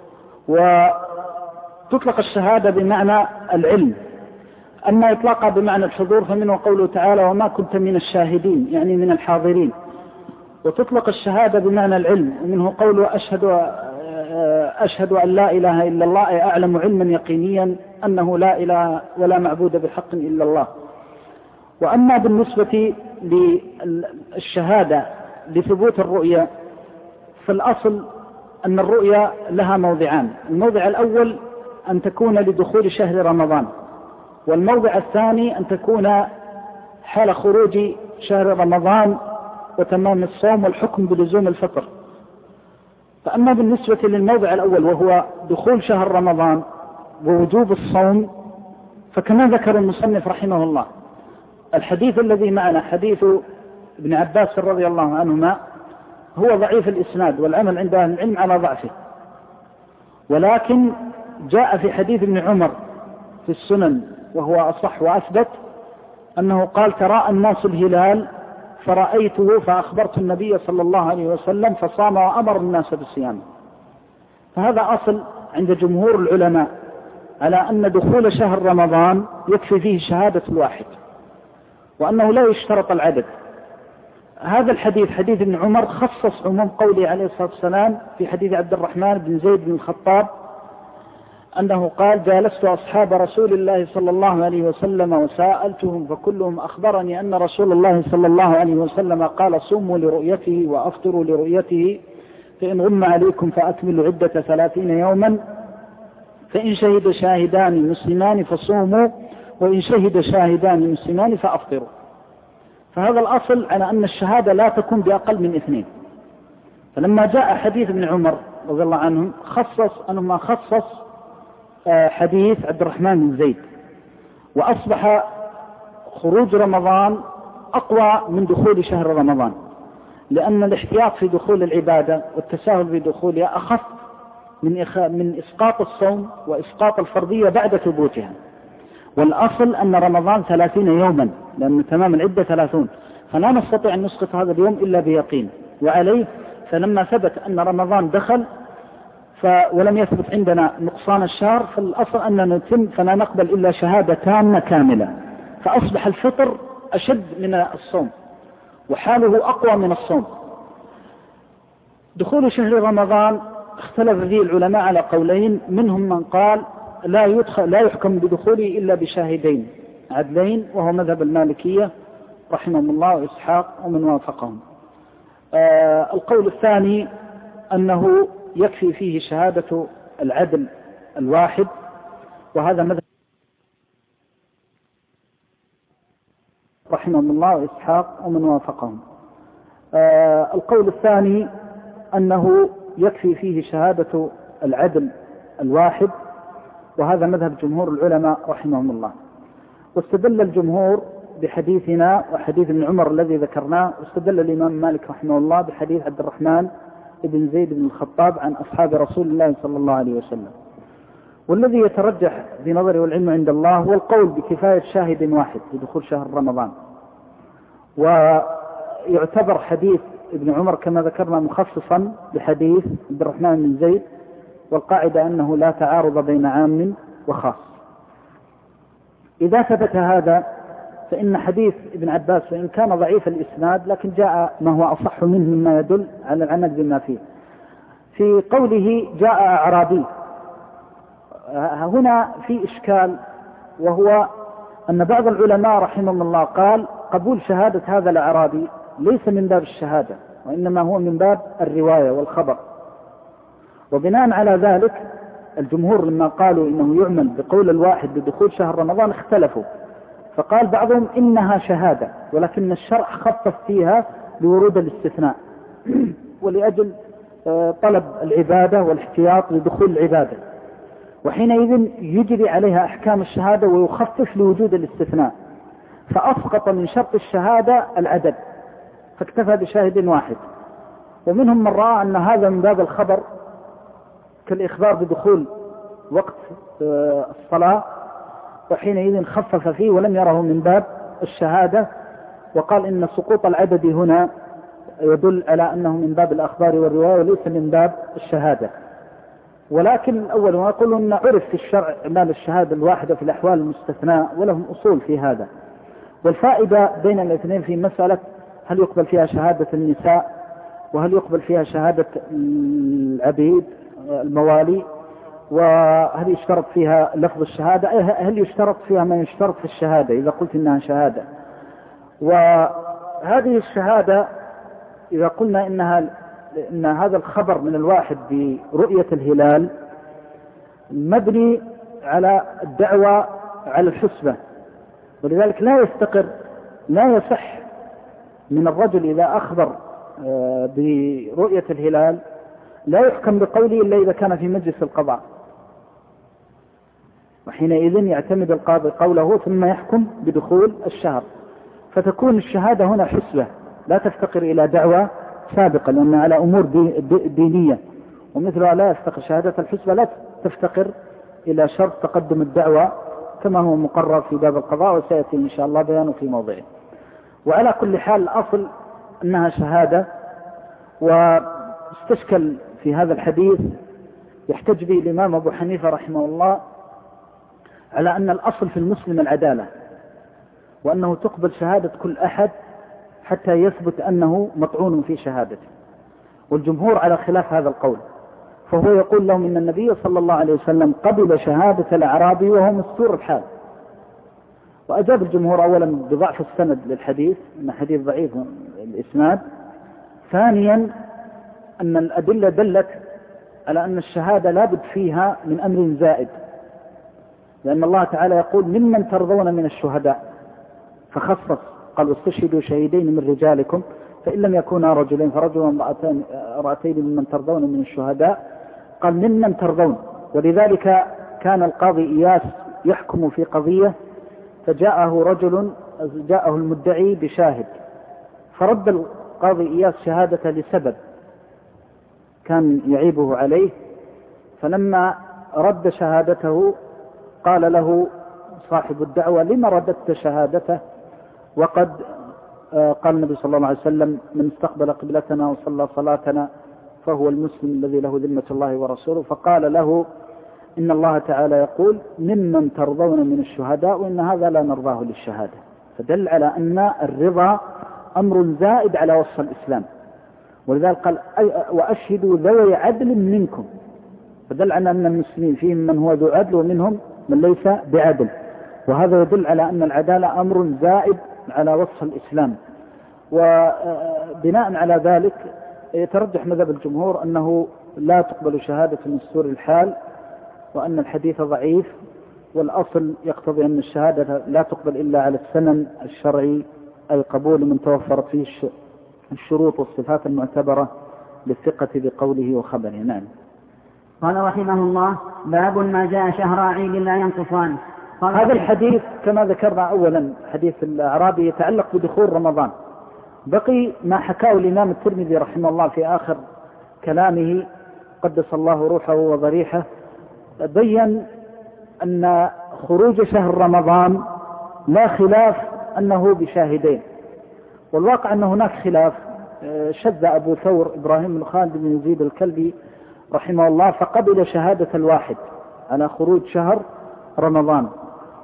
وتطلق الشهادة بمعنى العلم، أما إطلاقها بمعنى الحضور فمنه قوله تعالى وما كنت من الشاهدين يعني من الحاضرين. وتطلق الشهادة بمعنى العلم، ومنه قوله أشهد أن لا إله إلا الله، أي أعلم علما يقينيا أنه لا إله ولا معبود بحق إلا الله. وأما بالنسبة للشهادة لثبوت الرؤيا فالأصل أن الرؤيا لها موضعان، الموضع الأول أن تكون لدخول شهر رمضان، والموضع الثاني أن تكون حال خروج شهر رمضان وتمام الصوم والحكم بلزوم الفطر. فأما بالنسبة للموضع الأول وهو دخول شهر رمضان ووجوب الصوم، فكما ذكر المصنف رحمه الله الحديث الذي معنا حديث ابن عباس رضي الله عنهما هو ضعيف الإسناد والعمل عند أهل العلم على ضعفه، ولكن جاء في حديث ابن عمر في السنن وهو أصح وأثبت أنه قال تراءى الناس الهلال فرأيته فأخبرت النبي صلى الله عليه وسلم فصام وأمر الناس بالصيام. فهذا أصل عند جمهور العلماء على أن دخول شهر رمضان يكفي فيه شهادة الواحد، وأنه لا يشترط العدد. هذا الحديث حديث ابن عمر خصص عموم قوله عليه الصلاة والسلام في حديث عبد الرحمن بن زيد بن الخطاب أنه قال جالست أصحاب رسول الله صلى الله عليه وسلم وسألتهم فكلهم أخبرني أن رسول الله صلى الله عليه وسلم قال صوموا لرؤيته وأفطروا لرؤيته، فإن غم عليكم فأكملوا عدة 30 يوما، فإن شهد شاهدان مسلمان فصوموا، وإن شهد شاهدان مسلمان فأفطروا. فهذا الأصل على أن الشهادة لا تكون بأقل من 2. فلما جاء حديث ابن عمر رضي الله عنه خصص حديث عبد الرحمن بن زيد، وأصبح خروج رمضان أقوى من دخول شهر رمضان، لأن الاحتياط في دخول العبادة والتساهل في دخولها أخف من إسقاط الصوم وإسقاط الفرضية بعد ثبوتها. والأصل أن رمضان 30 يوما لأن تمام العدة 30، فلا نستطيع أن نسقط هذا اليوم إلا بيقين. وعليه فلما ثبت أن رمضان دخل ولم يثبت عندنا نقصان الشهر، فالأصل أننا نتم فلا نقبل إلا شهادة تامة كاملة، فأصبح الفطر أشد من الصوم وحاله أقوى من الصوم. دخول شهر رمضان اختلف فيه العلماء على قولين، منهم من قال لا يحكم بدخوله إلا بشاهدين عدلين، وهو مذهب المالكية رحمهم الله وإسحاق ومن وافقهم. القول الثاني أنه يكفي فيه شهادة العدل الواحد، وهذا مذهب رحمهم الله وإسحاق ومن وافقهم. القول الثاني أنه يكفي فيه شهادة العدل الواحد، وهذا مذهب جمهور العلماء رحمهم الله. واستدل الجمهور بحديثنا وحديث ابن عمر الذي ذكرناه، واستدل الإمام مالك رحمه الله بحديث عبد الرحمن بن زيد بن الخطاب عن أصحاب رسول الله صلى الله عليه وسلم. والذي يترجح بنظري والعلم عند الله هو القول بكفاية شاهد واحد في دخول شهر رمضان، ويعتبر حديث ابن عمر كما ذكرنا مخصصا بحديث عبد الرحمن بن زيد، والقاعدة أنه لا تعارض بين عام وخاص. إذا ثبت هذا فإن حديث ابن عباس وإن كان ضعيف الإسناد لكن جاء ما هو أصح منه مما يدل على العمل بما فيه. في قوله جاء أعرابي، هنا في إشكال، وهو أن بعض العلماء رحمهم الله قال قبول شهادة هذا الأعرابي ليس من باب الشهادة، وإنما هو من باب الرواية والخبر. وبناء على ذلك الجمهور لما قالوا إنه يعمل بقول الواحد بدخول شهر رمضان اختلفوا، فقال بعضهم إنها شهادة ولكن الشرع خفف فيها لورود الاستثناء ولأجل طلب العبادة والاحتياط لدخول العبادة، وحينئذ يجري عليها أحكام الشهادة ويخفف لوجود الاستثناء، فأسقط من شرط الشهادة العدد فاكتفى بشاهد واحد. ومنهم من رأى أن هذا من باب الخبر كالإخبار بدخول وقت الصلاة، وحينئذ خفف فيه ولم يره من باب الشهادة، وقال إن سقوط العدد هنا يدل على أنه من باب الأخبار والرواية وليس من باب الشهادة. ولكن الأول ما يقول أن عرف في الشرع إعمال الشهادة الواحدة في الأحوال المستثناء ولهم أصول في هذا. والفائدة بين الاثنين في مسألة هل يقبل فيها شهادة النساء وهل يقبل فيها شهادة العبيد الموالي، وهل يشترط فيها لفظ الشهادة، هل يشترط فيها ما يشترط في الشهادة إذا قلت إنها شهادة. وهذه الشهادة إذا قلنا إن هذا الخبر من الواحد برؤية الهلال مبني على الدعوة على الحسبة، ولذلك لا يصح من الرجل إذا أخبر برؤية الهلال لا يحكم بقوله إلا إذا كان في مجلس القضاء، وحينئذ يعتمد القاضي قوله ثم يحكم بدخول الشهر، فتكون الشهادة هنا حسبة لا تفتقر إلى دعوة سابقة، لأنها على أمور دينية، ومثلها لا يفتقر شهادة الحسبة لا تفتقر إلى شرط تقدم الدعوة كما هو مقرر في باب القضاء، وسيأتي إن شاء الله بيانه في موضعه. وعلى كل حال الأصل أنها شهادة. واستشكل في هذا الحديث يحتج به الإمام أبو حنيفة رحمه الله على أن الأصل في المسلم العدالة، وأنه تقبل شهادة كل أحد حتى يثبت أنه مطعون في شهادته، والجمهور على خلاف هذا القول، فهو يقول لهم إن النبي صلى الله عليه وسلم قبل شهادة الأعرابي وهو مستور الحال. وأجاب الجمهور أولا بضعف السند للحديث، إن حديث ضعيف الإسناد، ثانيا أن الأدلة دلت على أن الشهادة لا بد فيها من أمر زائد، لأن الله تعالى يقول ممن ترضون من الشهداء، فخصص قال استشهدوا شهيدين من رجالكم فإن لم يكونا رجلين فرجل وامرأتين ممن ترضون من الشهداء، قال ممن ترضون. ولذلك كان القاضي إياس يحكم في قضية جاءه المدعي بشاهد، فرد القاضي إياس شهادته لسبب كان يعيبه عليه، فلما رد شهادته قال له صاحب الدعوة لما رددت شهادته وقد قال النبي صلى الله عليه وسلم من استقبل قبلتنا وصلى صلاتنا فهو المسلم الذي له ذمة الله ورسوله، فقال له إن الله تعالى يقول ممن ترضون من الشهداء وإن هذا لا نرضاه للشهادة، فدل على أن الرضا أمر زائد على وصف الإسلام. ولذلك قال وأشهدوا ذوي عدل منكم، فدل على أن المسلمين فيهم من هو ذو عدل ومنهم من ليس بعدل، وهذا يدل على أن العدالة أمر زائد على وصف الإسلام. وبناء على ذلك يترجح مذهب الجمهور أنه لا تقبل شهادة مستور الحال، وأن الحديث ضعيف، والأصل يقتضي أن الشهادة لا تقبل إلا على السنن الشرعي، أي قبول من توفرت فيه الشروط والصفات المعتبرة للثقة بقوله وخبره. نعم. قال رحمه الله باب ما جاء شهر عيد لا ينقصان. هذا الحديث كما ذكرنا أولا حديث الأعرابي يتعلق بدخول رمضان. بقي ما حكاه الإمام الترمذي رحمه الله في آخر كلامه قدس الله روحه وضريحه، بيّن أن خروج شهر رمضان لا خلاف أنه بشاهدين، والواقع أن هناك خلاف. شذ أبو ثور إبراهيم بن خالد بن يزيد الكلبي رحمه الله فقبل شهادة الواحد على خروج شهر رمضان،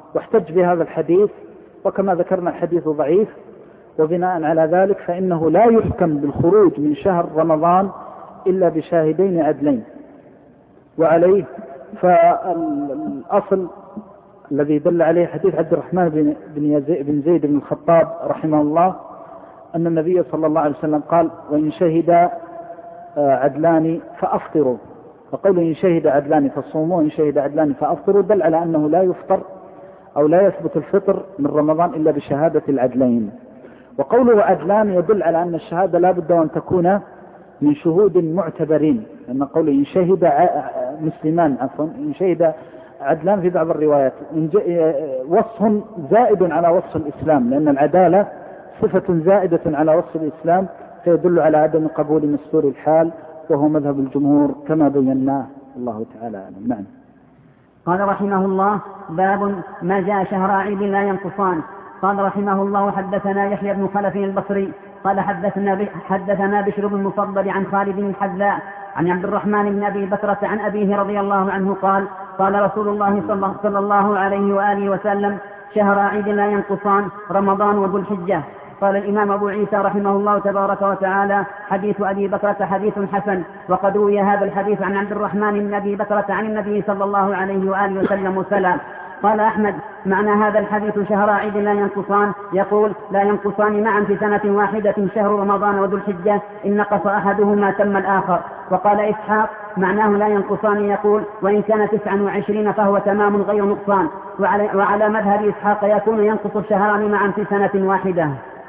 واحتج بهذا الحديث، وكما ذكرنا الحديث ضعيف، وبناء على ذلك فإنه لا يحكم بالخروج من شهر رمضان إلا بشاهدين عدلين. وعليه فالأصل الذي دل عليه حديث عبد الرحمن بن زيد بن الخطاب رحمه الله أن النبي صلى الله عليه وسلم قال: وإن شهد عدلان فأفطروا. فقول إن شهد عدلان فصوموا، وإن شهد عدلان فأفطروا، دل على أنه لا يفطر أو لا يثبت الفطر من رمضان إلا بشهادة العدلين. وقوله عدلان يدل على أن الشهادة لا بد أن تكون من شهود معتبرين، لأن قوله إن شهد مسلمان إن شهد عدلان في بعض الروايات وصف زائد على وصف الإسلام، لأن العدالة صفة زائدة على وصف الإسلام، فيدل على عدم قبول مستور الحال، وهو مذهب الجمهور كما بيناه. الله تعالى أعلم. نعم. قال رحمه الله: باب ما جاء شهر عيد لا ينقصان. قال رحمه الله: حدثنا يحيى بن خلف البصري قال حدثنا بشر بن المفضل عن خالد بن الحذاء عن عبد الرحمن بن أبي بكرة عن أبيه رضي الله عنه قال: قال رسول الله صلى الله عليه وآله وسلم: شهر عيد لا ينقصان، رمضان وذو الحجة. قال الإمام أبو عيسى رحمه الله تبارك وتعالى: حديث أبي بكرة حديث حسن، وقد روي هذا الحديث عن عبد الرحمن بن أبي بكرة عن النبي صلى الله عليه وآله وسلم وسلم. قال أحمد: معنى هذا الحديث شهر عيد لا ينقصان، يقول لا ينقصان معا في سنة واحدة شهر رمضان وذو الحجة، إن نقص أحدهما تم الآخر. وقال إسحاق: معناه لا ينقصان، يقول وإن كان 29 فهو تمام غير نقصان. وعلى مذهب إسحاق يكون ينقص الشهران معا في سنة واحدة.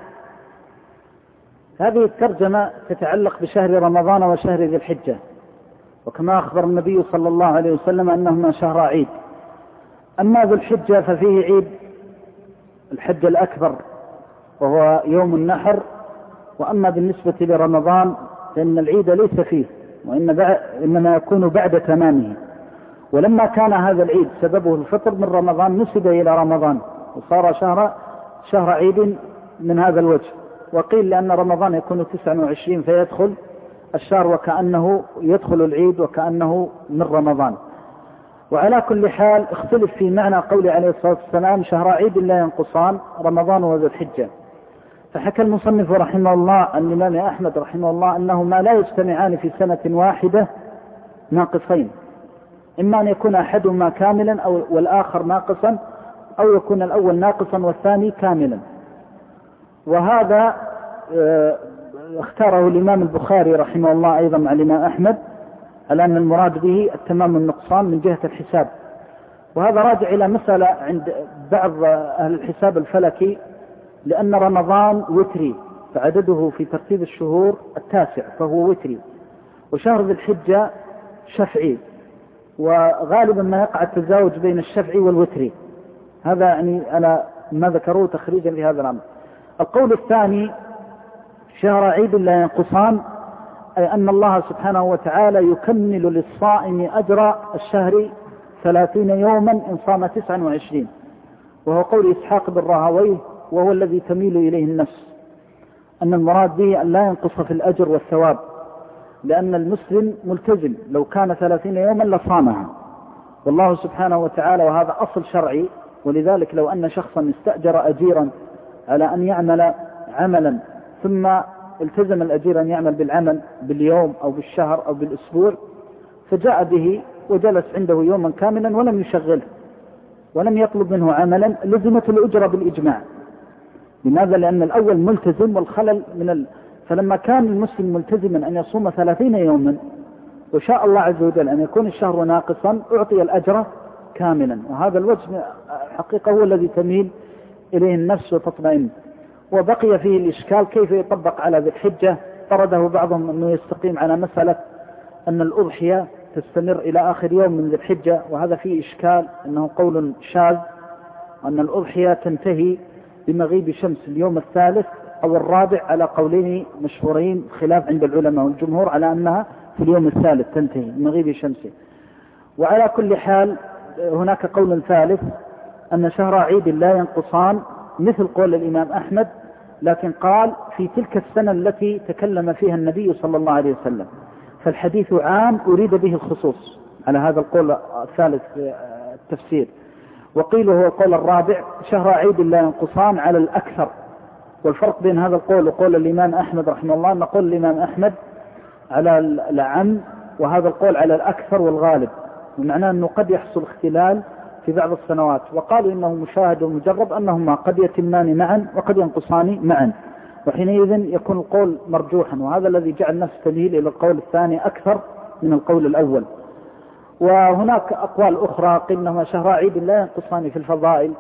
هذه الترجمة تتعلق بشهر رمضان وشهر ذي الحجة، وكما أخبر النبي صلى الله عليه وسلم أنهما شهر عيد. أما ذو الحجة ففيه عيد الحج الأكبر وهو يوم النحر. وأما بالنسبة لرمضان فإن العيد ليس فيه، وإنما يكون بعد تمامه. ولما كان هذا العيد سببه الفطر من رمضان نسب إلى رمضان وصار شهر عيد من هذا الوجه. وقيل لأن رمضان يكون 29 فيدخل الشهر وكأنه يدخل العيد وكأنه من رمضان. وعلى كل حال اختلف في معنى قول عليه الصلاة والسلام: شهر عيد لا ينقصان، رمضان وذو الحجة. فحكى المصنف رحمه الله عن الإمام أحمد رحمه الله أنهما لا يجتمعان في سنة واحدة ناقصين، إما أن يكون أحدهما كاملا والآخر ناقصا، أو يكون الأول ناقصا والثاني كاملا. وهذا اختاره الإمام البخاري رحمه الله أيضا مع الإمام أحمد على أن المراد به التمام النقصان من جهة الحساب. وهذا راجع إلى مسألة عند بعض أهل الحساب الفلكي، لأن رمضان وتري فعدده في ترتيب الشهور 9 فهو وتري، وشهر ذي الحجة شفعي، وغالبا ما يقع التزاوج بين الشفعي والوتري. هذا يعني على ما ذكروه تخريجا لهذا الأمر. القول الثاني: شهر عيد لا ينقصان، أي أن الله سبحانه وتعالى يكمل للصائم أجر الشهر 30 يوما إن صام 29، وهو قول إسحاق بن راهويه، وهو الذي تميل إليه النفس، أن المراد به أن لا ينقص في الأجر والثواب، لأن المسلم ملتزم، لو كان 30 يوما لصامها، والله سبحانه وتعالى، وهذا أصل شرعي. ولذلك لو أن شخصا استأجر أجيرا على أن يعمل عملا ثم التزم الأجير أن يعمل بالعمل باليوم أو بالشهر أو بالأسبوع، فجاء به وجلس عنده يوما كاملا ولم يشغله ولم يطلب منه عملا، لزمت الأجرة بالإجماع. لماذا؟ لأن الأول ملتزم والخلل فلما كان المسلم ملتزما أن يصوم 30 يوما وشاء الله عز وجل أن يكون الشهر ناقصا، أعطي الأجر كاملا. وهذا الوجه حقيقة هو الذي تميل إليه النفس وتطمئن. وبقي فيه الإشكال كيف يطبق على ذي الحجة. طرده بعضهم أنه يستقيم على مسألة أن الأضحية تستمر إلى آخر يوم من ذي الحجة، وهذا فيه إشكال، أنه قول شاذ، أن الأضحية تنتهي بمغيب شمس اليوم الثالث أو الرابع، على قولين مشهورين خلاف عند العلماء، والجمهور على أنها في اليوم الثالث تنتهي بمغيب شمسه. وعلى كل حال هناك قول ثالث أن شهر عيد لا ينقصان، مثل قول الإمام أحمد، لكن قال في تلك السنة التي تكلم فيها النبي صلى الله عليه وسلم، فالحديث عام أريد به الخصوص، على هذا القول الثالث في التفسير. وقيل هو القول الرابع شهر عيد لا ينقصان على الأكثر. والفرق بين هذا القول وقول الإمام أحمد رحمه الله أن قول الإمام أحمد على العم وهذا القول على الأكثر والغالب، ومعناه أنه قد يحصل اختلال في بعض السنوات. وقالوا إنه مشاهد ومجرب أنهما قد يتمان معا وقد ينقصان معا، وحينئذ يكون القول مرجوحا، وهذا الذي جعل الناس تميل إلى القول الثاني أكثر من القول الأول. وهناك أقوال أخرى قيل إنهما شهر عيد لا ينقصان في الفضائل،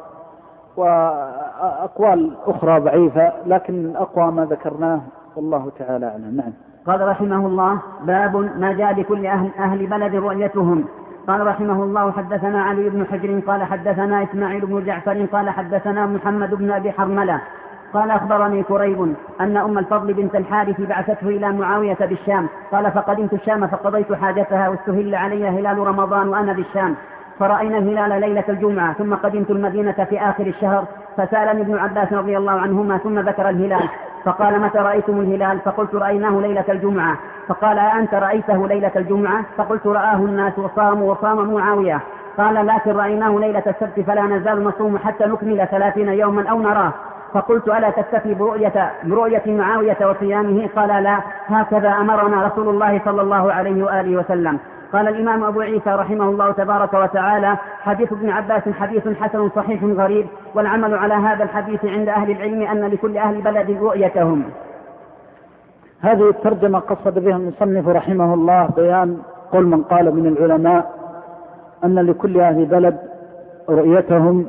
وأقوال أخرى ضعيفة، لكن الأقوى ما ذكرناه والله تعالى أعلم. نعم. قال رحمه الله: باب ما جاء بكل أهل بلد رؤيتهم. قال رحمه الله: حدثنا علي بن حجر قال حدثنا إسماعيل بن جعفر قال حدثنا محمد بن أبي حرملة قال أخبرني كريب أن أم الفضل بنت الحارث بعثته إلى معاوية بالشام. قال: فقدمت الشام فقضيت حاجتها واستهل علي هلال رمضان وأنا بالشام، فرأينا الهلال ليلة الجمعة، ثم قدمت المدينة في آخر الشهر، فسألني ابن عباس رضي الله عنهما ثم ذكر الهلال، فقال: متى رأيتم الهلال؟ فقلت: رأيناه ليلة الجمعة. فقال: أنت رأيته ليلة الجمعة؟ فقلت: رآه الناس وصاموا وصام معاوية. قال: لكن رأيناه ليلة السبت فلا نزال نصوم حتى نكمل 30 يوما أو نراه. فقلت: ألا تكتفي برؤية معاوية وصيامه؟ قال: لا، هكذا أمرنا رسول الله صلى الله عليه وآله وسلم. قال الإمام أبو عيسى رحمه الله تبارك وتعالى: حديث ابن عباس حديث حسن صحيح غريب، والعمل على هذا الحديث عند أهل العلم أن لكل أهل بلد رؤيتهم. هذه الترجمة قصد بها المصنف رحمه الله بيان قول من قال من العلماء أن لكل أهل بلد رؤيتهم،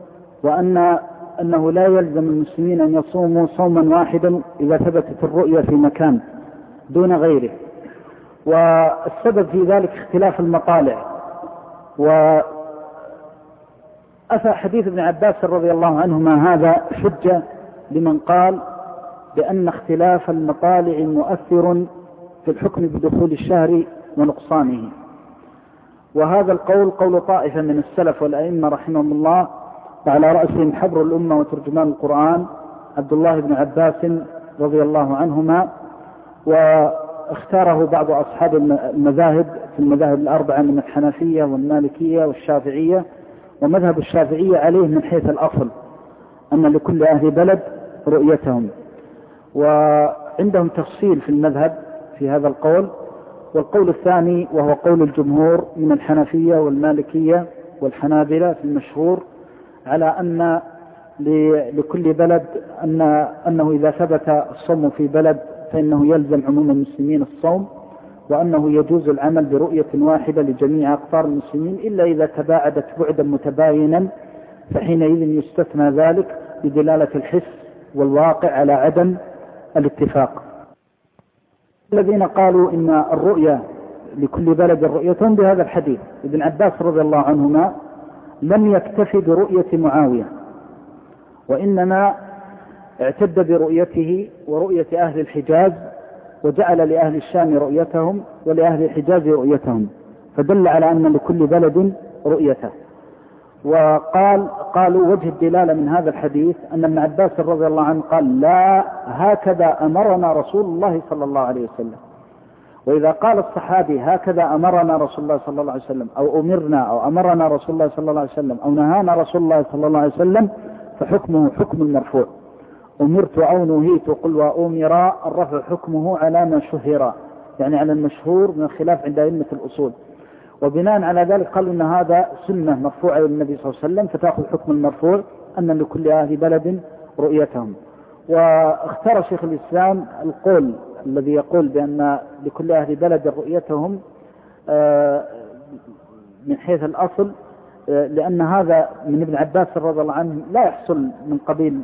وأنه لا يلزم المسلمين أن يصوموا صوما واحدا إذا ثبتت الرؤية في مكان دون غيره. والسبب في ذلك اختلاف المطالع. وأتى حديث ابن عباس رضي الله عنهما هذا حجة لمن قال بأن اختلاف المطالع مؤثر في الحكم بدخول الشهر ونقصانه. وهذا القول قول طائفة من السلف والأئمة رحمهم الله، وعلى رأسهم حبر الأمة وترجمان القرآن عبد الله بن عباس رضي الله عنهما، واختاره بعض أصحاب المذاهب في المذاهب الأربعة من الحنفية والمالكية والشافعية. ومذهب الشافعية عليه من حيث الأصل أن لكل أهل بلد رؤيتهم، وعندهم تفصيل في المذهب في هذا القول. والقول الثاني وهو قول الجمهور من الحنفية والمالكية والحنابلة في المشهور على أن لكل بلد أنه إذا ثبت الصوم في بلد فإنه يلزم عموم المسلمين الصوم، وأنه يجوز العمل برؤية واحدة لجميع أقطار المسلمين إلا إذا تباعدت بعدا متباينا، فحينئذ يستثنى ذلك بدلالة الحس والواقع على عدم الاتفاق. الذين قالوا إن الرؤية لكل بلد رؤيتهم بهذا الحديث، ابن عباس رضي الله عنهما لم يكتفي برؤية معاوية، وإنما اعتد برؤيته ورؤية أهل الحجاز، وجعل لأهل الشام رؤيتهم ولأهل الحجاز رؤيتهم، فدل على أن لكل بلد رؤيته. قالوا وجه الدلالة من هذا الحديث أن ابن عباس رضي الله عنه قال: لا، هكذا أمرنا رسول الله صلى الله عليه وسلم. وإذا قال الصحابي هكذا أمرنا رسول الله صلى الله عليه وسلم، أو أمرنا أو أمرنا رسول الله صلى الله عليه وسلم، أو نهانا رسول الله صلى الله عليه وسلم، فحكمه حكم المرفوع. أمرت أو نهيت قل وأمر، الرفع حكمه على ما شهر، يعني على المشهور من الخلاف عند أئمة الأصول. وبناء على ذلك قالوا إن هذا سنة مرفوعة للنبي صلى الله عليه وسلم، فتأخذ حكم المرفوع أن لكل أهل بلد رؤيتهم. واختار شيخ الإسلام القول الذي يقول بأن لكل أهل بلد رؤيتهم من حيث الأصل، لأن هذا من ابن عباس رضي الله عنه لا يحصل من قبيل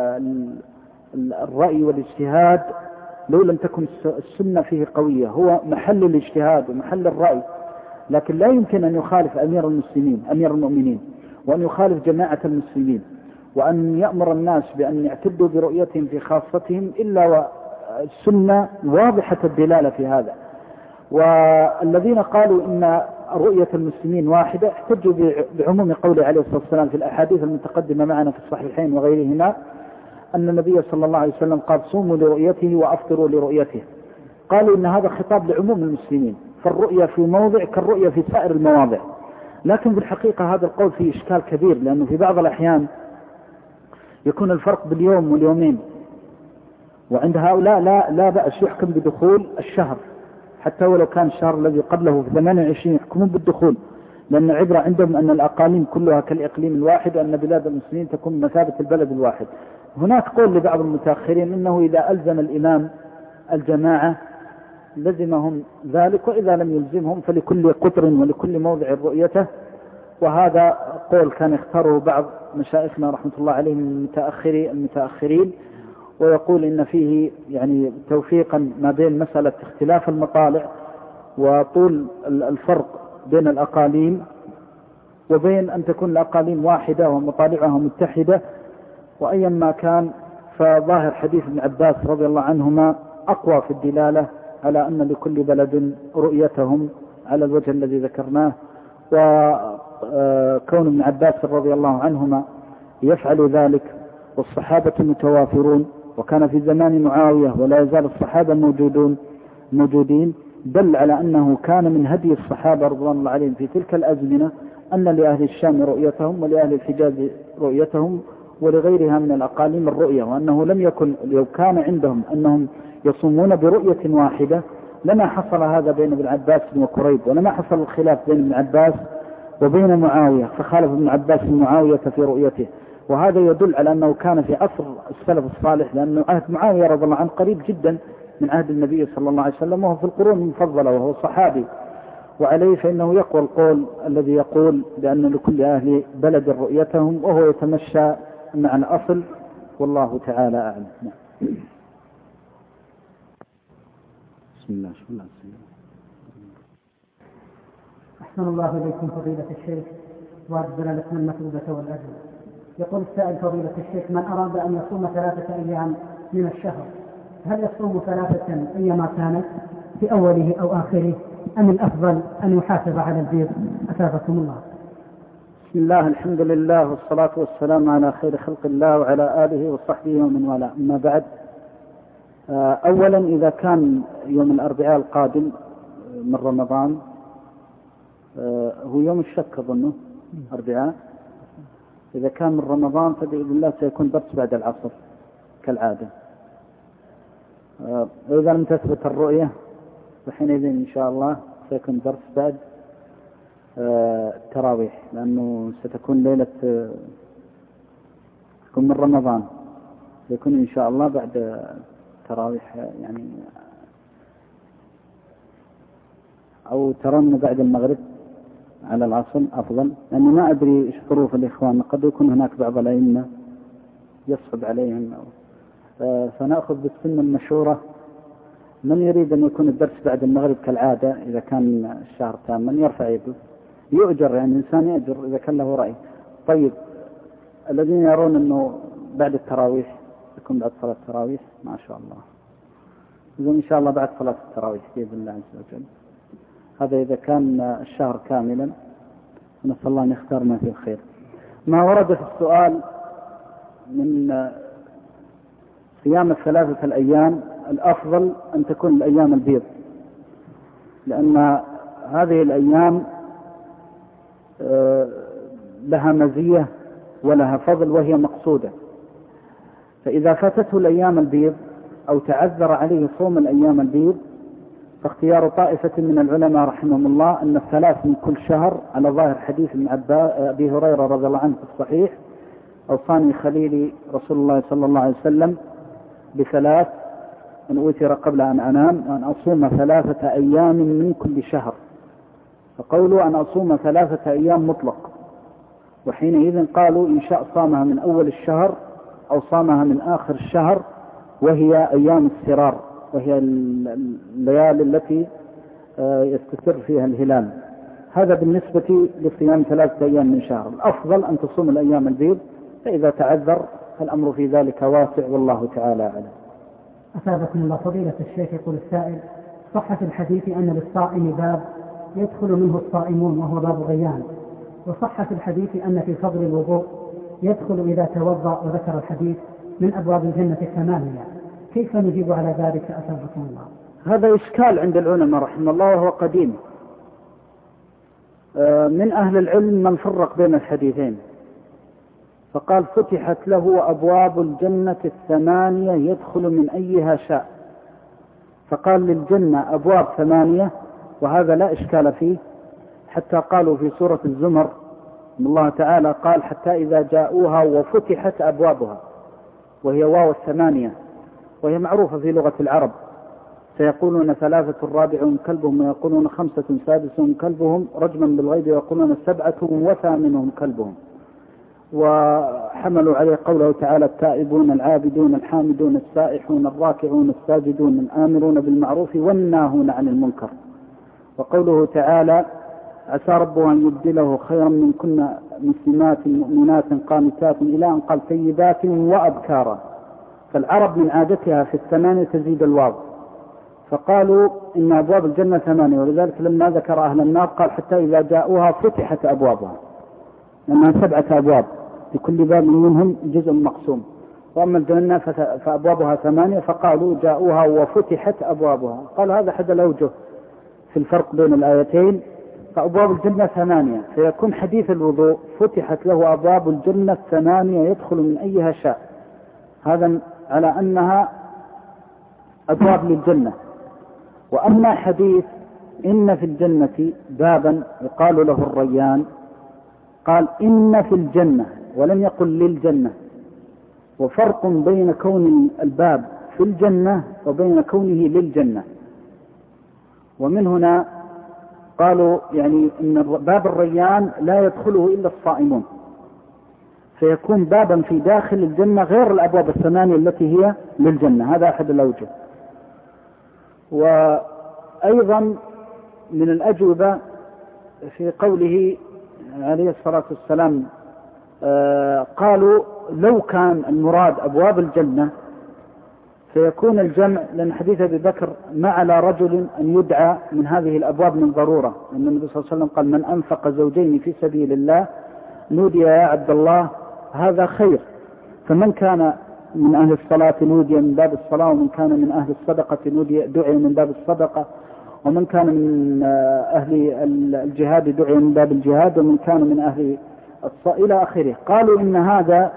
الرأي والاجتهاد لو لم تكن السنة فيه قوية. هو محل الاجتهاد ومحل الرأي، لكن لا يمكن أن يخالف أمير المسلمين أمير المؤمنين، وأن يخالف جماعة المسلمين، وأن يأمر الناس بأن يعتدوا برؤيتهم في خاصتهم، إلا والسنة واضحة الدلالة في هذا. والذين قالوا إن رؤية المسلمين واحدة احتجوا بعموم قوله عليه الصلاة والسلام في الأحاديث المتقدمة معنا في الصحيحين وغيرهما أن النبي صلى الله عليه وسلم قال: صوموا لرؤيته وأفطروا لرؤيته. قالوا إن هذا خطاب لعموم المسلمين، فالرؤية في موضع كالرؤية في سائر المواضع. لكن في الحقيقة هذا القول فيه إشكال كبير، لأنه في بعض الأحيان يكون الفرق باليوم واليومين، وعند هؤلاء لا بأس يحكم بدخول الشهر حتى ولو كان الشهر الذي قبله في 28 يحكمون بالدخول، لأن العبرة عندهم أن الأقاليم كلها كالإقليم الواحد، وأن بلاد المسلمين تكون مثابة البلد الواحد. هناك قول لبعض المتأخرين إنه إذا ألزم الإمام الجماعة لزمهم ذلك، وإذا لم يلزمهم فلكل قطر ولكل موضع رؤيته. وهذا قول كان يختاره بعض مشايخنا رحمة الله عليهم من المتأخرين، ويقول إن فيه يعني توفيقا ما بين مسألة اختلاف المطالع وطول الفرق بين الأقاليم، وبين أن تكون الأقاليم واحدة ومطالعها متحدة. وأيا ما كان فظاهر حديث ابن عباس رضي الله عنهما أقوى في الدلالة على أن لكل بلد رؤيتهم على الوجه الذي ذكرناه. وكون ابن عباس رضي الله عنهما يفعل ذلك والصحابة متوافرون، وكان في زمان معاوية ولا يزال الصحابة موجودين، دل على أنه كان من هدي الصحابة رضوان الله عليهم في تلك الأزمنة أن لأهل الشام رؤيتهم ولأهل الحجاز رؤيتهم ولغيرها من الأقاليم الرؤية، وأنه لم يكن لو كان عندهم أنهم يصومون برؤية واحدة لما حصل هذا بين ابن عباس وكريب، ولما حصل الخلاف بين ابن عباس وبين معاوية فخالف ابن عباس معاوية في رؤيته. وهذا يدل على أنه كان في عصر السلف الصالح، لأنه عهد معاوية رضي الله عنه قريب جدا من عهد النبي صلى الله عليه وسلم، وهو في القرون المفضلة وهو صحابي. وعليه فإنه يقوى القول الذي يقول بأن لكل أهل بلد رؤيتهم، وهو يتمشى مع الأصل، والله تعالى أعلم. بسم الله. أحسن الله إليكم فضيلة الشيخ، وأجزل لكم المثوبة والأجر. يقول السائل فضيلة الشيخ: من أراد أن يصوم 3 أيام من الشهر هل يصوم 3 أيام كانت في أوله أو آخره، أم الأفضل أن يحافظ على البيض؟ أثابكم الله. بسم الله، الحمد لله والصلاة والسلام على خير خلق الله وعلى آله وصحبه ومن والاه. أما بعد، أولا إذا كان يوم الأربعاء القادم من رمضان، هو يوم الشك أظنه أربعاء، إذا كان من رمضان فبإذن الله سيكون درس بعد العصر كالعادة. وإذا لم تثبت الرؤية فحينئذ إن شاء الله سيكون درس بعد التراويح، لأنه ستكون ليلة تكون من رمضان، سيكون إن شاء الله بعد التراويح، يعني أو ترون بعد المغرب على العصر أفضل، لأنه ما أدري إيش ظروف الإخوان، قد يكون هناك بعض الأئمة يصعب عليهم، فنأخذ بالسنة المشهورة. من يريد أن يكون الدرس بعد المغرب كالعادة إذا كان الشهر تاما يرفع يده، يؤجر، يعني إنسان يأجر إذا كان له رأي. طيب، الذين يرون أنه بعد التراويح يكون بعد صلاة التراويح ما شاء الله، إذن إن شاء الله بعد صلاة التراويح بإذن الله عز وجل. هذا إذا كان الشهر كاملا، نسأل الله أن يختار ما فيه الخير. ما ورد في السؤال من صيام 3 الأيام، الأفضل أن تكون الأيام البيض، لأن هذه الأيام لها مزية ولها فضل وهي مقصودة. فإذا فاتته الأيام البيض أو تعذر عليه صوم الأيام البيض، فاختيار طائفة من العلماء رحمهم الله أن 3 من كل شهر، على ظاهر حديث من أبي هريرة رضي الله عنه في الصحيح: أوصاني خليلي رسول الله صلى الله عليه وسلم ب3: أن أوتر قبل أن أنام، وأن أصوم 3 أيام من كل شهر. فقولوا أن أصوم 3 أيام مطلق، وحينئذ قالوا إن شاء صامها من أول الشهر أو صامها من آخر الشهر، وهي أيام السرار، وهي الليالي التي يستتر فيها الهلال. هذا بالنسبة لصيام 3 أيام من شهر. الأفضل أن تصوم الأيام البيض، فإذا تعذر فالأمر في ذلك واسع، والله تعالى أعلم. أثابكم الله فضيلة الشيخ. يقول السائل: صح في الحديث أن للصائم باب يدخل منه الصائمون وهو باب غيان، وصح في الحديث أن في فضل الوضوء يدخل إذا توضأ، وذكر الحديث من أبواب الجنة 8. كيف نجيب على ذلك أثابكم الله؟ هذا إشكال عند العلماء رحمه الله، وهو قديم، من أهل العلم من فرق بين الحديثين، فقال فتحت له أبواب الجنة 8 يدخل من أيها شاء، فقال للجنة أبواب 8، وهذا لا إشكال فيه، حتى قالوا في سورة الزمر إن الله تعالى قال حتى إذا جاءوها وفتحت أبوابها، وهي واو 8، وهي معروفة في لغة العرب، سيقولون 3 رابعهم كلبهم، ويقولون 5 سادسهم كلبهم رجما بالغيب، ويقولون 7 وثامنهم كلبهم. وحملوا عليه قوله تعالى التائبون العابدون الحامدون السائحون الراكعون الساجدون الآمرون بالمعروف والناهون عن المنكر. وقوله تعالى عسى ربه أن يبدله خيرا من كنا مسلمات مؤمنات قانتات، إلى أن قال طيبات وأبكارا. فالعرب من عادتها في 8 تزيد الواو، فقالوا إن أبواب الجنة 8، ولذلك لما ذكر أهل النار قال حتى إذا جاءوها فتحت أبوابها، لأنها 7 أبواب لكل باب منهم جزء مقسوم، وأما الجنة فأبوابها 8، فقالوا جاءوها وفتحت أبوابها. قال هذا أحد الأوجه في الفرق بين الآيتين، فأبواب الجنة 8، فيكون حديث الوضوء فتحت له أبواب الجنة 8 يدخل من أيها شاء، هذا على أنها أبواب للجنة. وأما حديث إن في الجنة بابا يقال له الريان، قال إن في الجنة ولم يقل للجنة، وفرق بين كون الباب في الجنة وبين كونه للجنة. ومن هنا قالوا يعني إن باب الريان لا يدخله إلا الصائمون، فيكون بابا في داخل الجنة غير الأبواب 8 التي هي للجنة. هذا أحد الأوجه. وأيضا من الأجوبة في قوله عليه الصلاة والسلام قالوا لو كان المراد أبواب الجنة فيكون الجمع، لأن حديث أبي بكر ما على رجل أن يدعى من هذه الأبواب من ضرورة، أن النبي صلى الله عليه وسلم قال من أنفق زوجين في سبيل الله نودي يا عبد الله هذا خير. فمن كان من أهل الصلاة نودي من باب الصلاة، ومن كان من أهل الصدقة دعي من باب الصدقة، ومن كان من أهل الجهاد دعي من باب الجهاد، ومن كان من أهل إلى آخره. قالوا إن هذا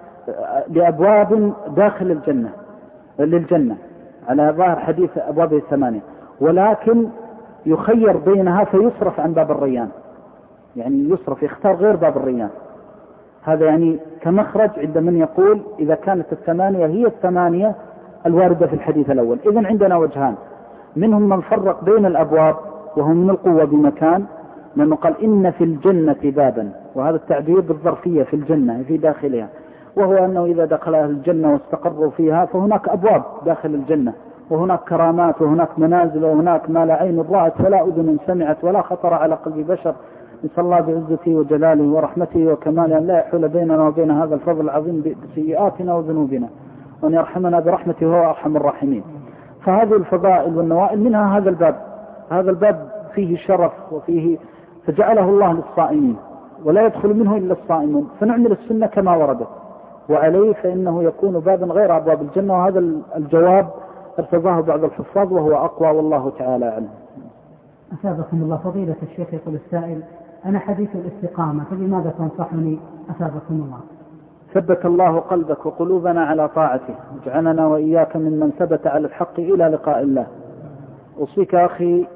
لأبواب داخل الجنة للجنة على ظاهر حديث أبواب 8، ولكن يخير بينها فيصرف عن باب الريان، يعني يصرف يختار غير باب الريان. هذا يعني كمخرج عند من يقول إذا كانت 8 هي 8 الواردة في الحديث الأول. إذن عندنا وجهان، منهم من فرق بين الأبواب وهم من القوة بمكان، لأنه قال إن في الجنة بابا، وهذا التعبير بالظرفية في الجنة في داخلها، وهو أنه إذا دخل أهل الجنة واستقروا فيها فهناك أبواب داخل الجنة، وهناك كرامات، وهناك منازل، وهناك ما لا عين رأت ولا أذن سمعت ولا خطر على قلب بشر. نسأل الله بعزته وجلاله ورحمته وكماله أن لا يحول بيننا وبين هذا الفضل العظيم بسيئاتنا وذنوبنا، وأن يرحمنا برحمته وهو أرحم الراحمين. فهذه الفضائل والنوائل منها هذا الباب. هذا الباب فيه شرف وفيه، فجعله الله للصائمين ولا يدخل منه إلا الصائمون، فنعمل السنة كما وردت، وعليه فإنه يكون بابا غير أبواب الجنة. وهذا الجواب ارتضاه بعض الحفاظ وهو أقوى، والله تعالى أعلم. أثابكم الله. فضيلة الشيخ يقول السائل أنا حديث الاستقامة، فبماذا تنصحني أثابكم الله؟ ثبت الله قلبك وقلوبنا على طاعته، واجعلنا وإياك ممن ثبت على الحق إلى لقاء الله. أوصيك أخي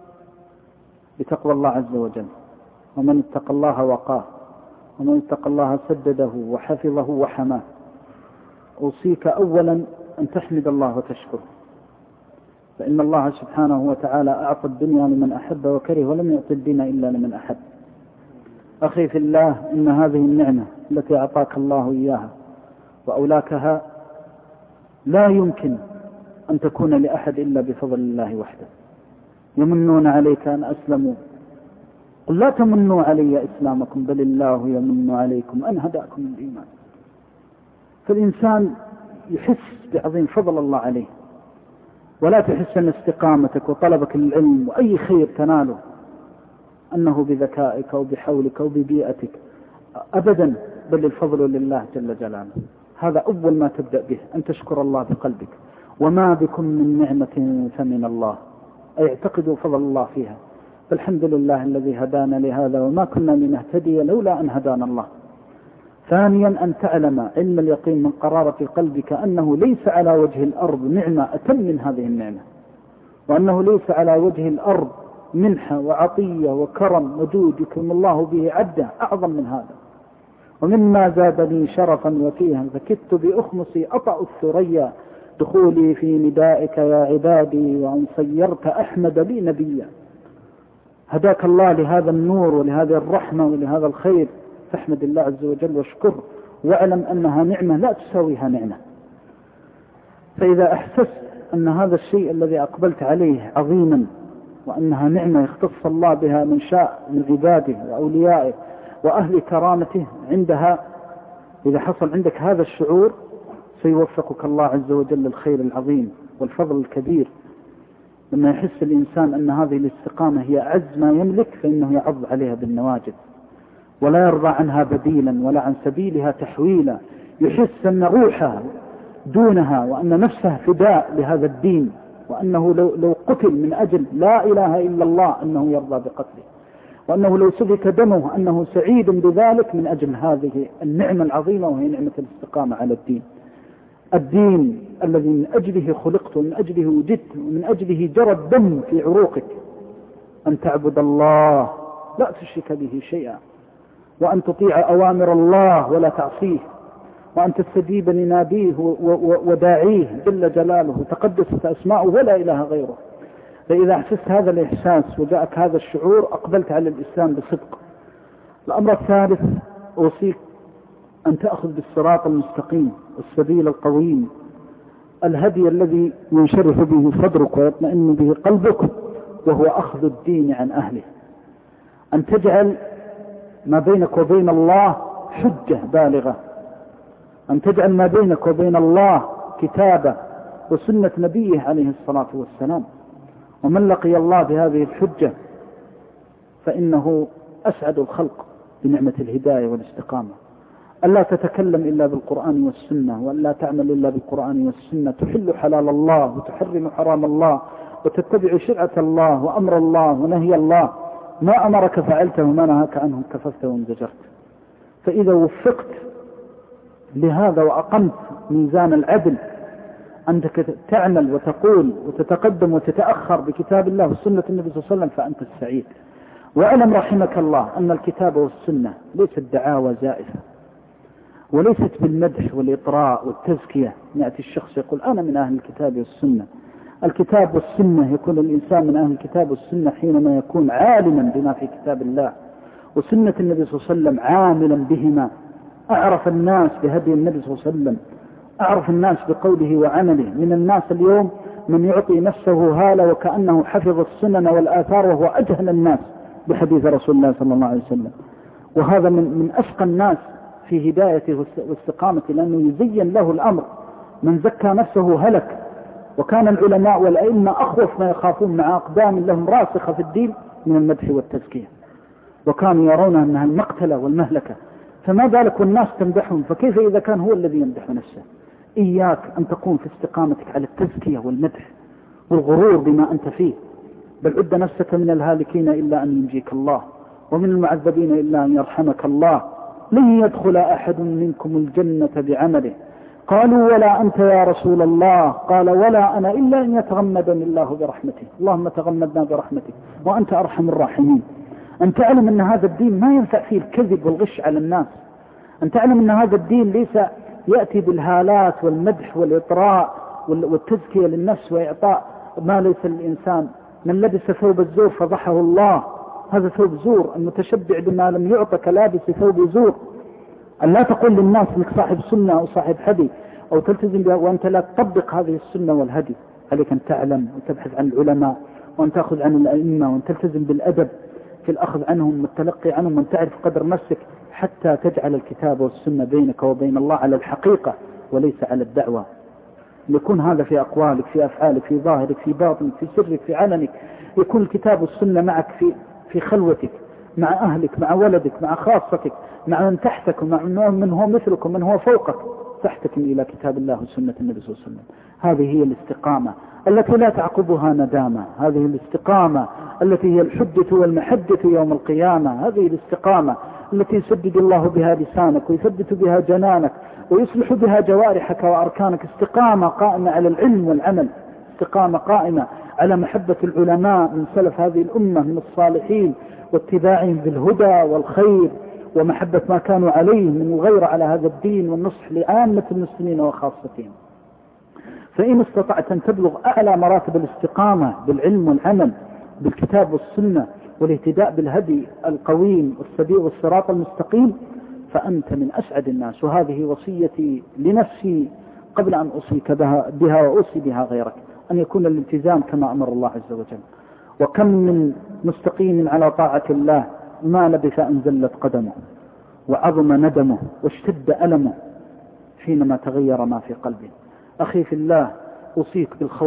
بتقوى الله عز وجل، ومن اتقى الله وقاه، ومن اتقى الله سدده وحفظه وحماه. أوصيك أولا أن تحمد الله وتشكره، فإن الله سبحانه وتعالى أعطى الدنيا لمن أحب وكره، ولم يعطي الدين إلا لمن أحب. أخي في الله، إن هذه النعمة التي أعطاك الله إياها وأولاكها لا يمكن أن تكون لأحد إلا بفضل الله وحده. يمنون عليك أن أسلموا، قل لا تمنوا علي إسلامكم بل الله يمن عليكم أن هداكم الإيمان. فالإنسان يحس بعظيم فضل الله عليه، ولا تحس أن استقامتك وطلبك للعلم وأي خير تناله أنه بذكائك وبحولك وببيئتك أبدا، بل الفضل لله جل جلاله. هذا أول ما تبدأ به، أن تشكر الله بقلبك. وما بكم من نعمة فمن الله، أي اعتقدوا فضل الله فيها. فالحمد لله الذي هدانا لهذا وما كنا لنهتدي لولا أن هدانا الله. ثانيا أن تعلم علم اليقين من قرارة قلبك أنه ليس على وجه الأرض نعمة أتم من هذه النعمة، وأنه ليس على وجه الأرض منحة وعطية وكرم وجود يكرم الله به عبده أعظم من هذا. ومما زادني شرفا وفيها فكدت بأخمصي أطأ الثريا دخولي في ندائك يا عبادي وأن صيرت أحمد لي نبيا. هداك الله لهذا النور ولهذه الرحمة ولهذا الخير، فاحمد الله عز وجل واشكره، واعلم أنها نعمة لا تساويها نعمة. فإذا أحسست أن هذا الشيء الذي أقبلت عليه عظيما وأنها نعمة يختص الله بها من شاء من عباده وأوليائه وأهل كرامته، عندها إذا حصل عندك هذا الشعور سيوفقك الله عز وجل الخير العظيم والفضل الكبير. لما يحس الإنسان أن هذه الاستقامة هي أعز ما يملك فإنه يعض عليها بالنواجذ ولا يرضى عنها بديلا ولا عن سبيلها تحويلا. يحس أن روحها دونها وأن نفسه فداء لهذا الدين، وأنه لو قتل من أجل لا إله إلا الله أنه يرضى بقتله، وأنه لو سفك دمه أنه سعيد بذلك من أجل هذه النعمة العظيمة وهي نعمة الاستقامة على الدين. الدين الذي من أجله خلقت ومن أجله وجدت ومن أجله جرى الدم في عروقك، أن تعبد الله لا تشرك به شيئا، وأن تطيع أوامر الله ولا تعصيه، وأن تستجيب لناديه وداعيه جل جلاله تقدست أسماؤه ولا إله غيره. فإذا أحسست هذا الإحساس وجاءك هذا الشعور أقبلت على الإسلام بصدق. الأمر الثالث أوصيك أن تأخذ بالصراط المستقيم السبيل القويم، الهدي الذي ينشرح به صدرك ويطمئن به قلبك، وهو أخذ الدين عن أهله. أن تجعل ما بينك وبين الله حجة بالغة، أن تجعل ما بينك وبين الله كتابة وسنة نبيه عليه الصلاة والسلام. ومن لقي الله بهذه الحجة فإنه أسعد الخلق بنعمة الهداية والاستقامة. ألا تتكلم إلا بالقرآن والسنة، وألا تعمل إلا بالقرآن والسنة، تحل حلال الله وتحرم حرام الله، وتتبع شرعة الله وأمر الله ونهي الله. ما أمرك فعلته وما نهاك عنه كففت وانزجرت. فإذا وفقت لهذا وأقمت ميزان العدل أنك تعمل وتقول وتتقدم وتتأخر بكتاب الله وسنة النبي صلى الله عليه وسلم فأنت السعيد. واعلم رحمك الله أن الكتاب والسنة ليست دعاوى زائفة، وليست بالمدح والإطراء والتزكية. يأتي الشخص يقول أنا من أهل الكتاب والسنة. الكتاب والسنة يكون الإنسان من أهل الكتاب والسنة حينما يكون عالما بما في كتاب الله وسنة النبي صلى الله عليه وسلم، عاملا بهما، أعرف الناس بهدي النبي صلى الله عليه وسلم، أعرف الناس بقوله وعمله. من الناس اليوم من يعطي نفسه هالة وكأنه حفظ السنن والآثار وهو أجهل الناس بحديث رسول الله صلى الله عليه وسلم، وهذا من أشقى الناس في هدايته واستقامته، لأنه يزين له الأمر. من زكى نفسه هلك. وكان العلماء والأئمة أخوف ما يخافون مع أقدام لهم راسخة في الدين من المدح والتزكية، وكانوا يرون أنها المقتلة والمهلكة، فما بالك والناس تمدحهم، فكيف إذا كان هو الذي يمدح نفسه؟ إياك أن تكون في استقامتك على التزكية والمدح والغرور بما أنت فيه، بل عد نفسك من الهالكين إلا أن ينجيك الله، ومن المعذبين إلا أن يرحمك الله. لن يدخل أحد منكم الجنة بعمله. قالوا ولا أنت يا رسول الله؟ قال ولا أنا إلا أن يتغمدني الله برحمته. اللهم تغمدنا برحمتك وأنت أرحم الراحمين. أن تعلم أن هذا الدين ما ينفع فيه الكذب والغش على الناس. أن تعلم أن هذا الدين ليس يأتي بالهالات والمدح والإطراء والتزكية للنفس وإعطاء ما ليس للإنسان. من لبس ثوب الزور فضحه الله، هذا ثوب زور. المتشبع بما لم يعطك لابس ثوب زور. أن لا تقول للناس أنك صاحب سنة أو صاحب هدي أو تلتزم بها وأنت لا تطبق هذه السنة والهدي. عليك أن تعلم وتبحث عن العلماء، وأن تأخذ عن الأئمة، وأن تلتزم بالأدب في الأخذ عنهم والتلقي عنهم، وأن تعرف قدر نفسك حتى تجعل الكتاب والسنة بينك وبين الله على الحقيقة وليس على الدعوة. يكون هذا في أقوالك، في أفعالك، في ظاهرك، في باطنك، في سرك، في علنك. يكون الكتاب والسنة معك في خلوتك، مع أهلك، مع ولدك، مع خاصتك، مع من تحتك، ومع من هو مثلك ومن هو فوقك. تحتكم إلى كتاب الله وسنة النبي صلى الله عليه وسلم. هذه هي الاستقامة التي لا تعقبها ندامة. هذه الاستقامة التي هي الحجة والمحجة يوم القيامة. هذه الاستقامة التي يسدد الله بها لسانك ويثبت بها جنانك ويصلح بها جوارحك وأركانك. استقامة قائمة على العلم والعمل، استقامة قائمة على محبة العلماء من سلف هذه الأمة من الصالحين واتباعهم بالهدى والخير ومحبة ما كانوا عليه من الغير على هذا الدين والنصح لعامة المسلمين وخاصتهم. فإن استطعت أن تبلغ أعلى مراتب الاستقامة بالعلم والعمل بالكتاب والسنة والاهتداء بالهدي القويم والسبيل والصراط المستقيم فأنت من أسعد الناس. وهذه وصيتي لنفسي قبل أن أوصيك بها وأوصي بها غيرك، أن يكون الالتزام كما أمر الله عز وجل. وكم من مستقيم على طاعة الله ما لبث أن زلت قدمه وعظم ندمه واشتد ألمه حينما تغير ما في قلبه. أخي في الله، أوصيك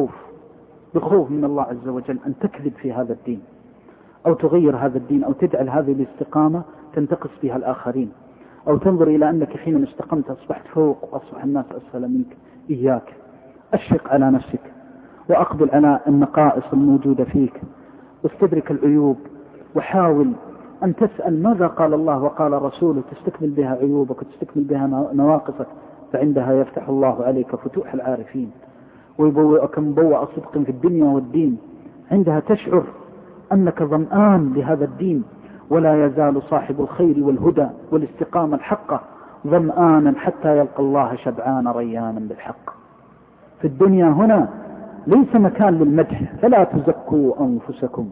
بالخوف من الله عز وجل أن تكذب في هذا الدين أو تغير هذا الدين أو تجعل هذه الاستقامة تنتقص بها الآخرين، أو تنظر إلى أنك حينما استقمت أصبحت فوق وأصبح الناس أسفل منك. إياك، أشفق على نفسك وأقبل على النقائص الموجودة فيك واستدرك العيوب، وحاول أن تسأل ماذا قال الله وقال رسوله تستكمل بها عيوبك وتستكمل بها نواقصك، فعندها يفتح الله عليك فتوح العارفين ويبوئك مبوء صدق في الدنيا والدين. عندها تشعر أنك ظمآن لهذا الدين، ولا يزال صاحب الخير والهدى والاستقامة الحقة ظمآنا حتى يلقى الله شبعان ريانا بالحق. في الدنيا هنا ليس مكان للمدح، فلا تزكوا أنفسكم،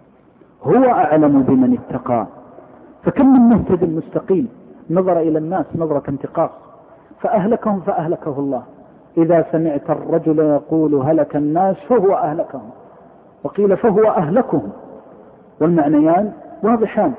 هو أعلم بمن اتقى. فكم من مهتد مستقيم نظر إلى الناس نظرة انتقاص فأهلكهم فأهلكه الله. إذا سمعت الرجل يقول هلك الناس فهو أهلكهم، وقيل فهو أهلكهم، والمعنيان واضحان.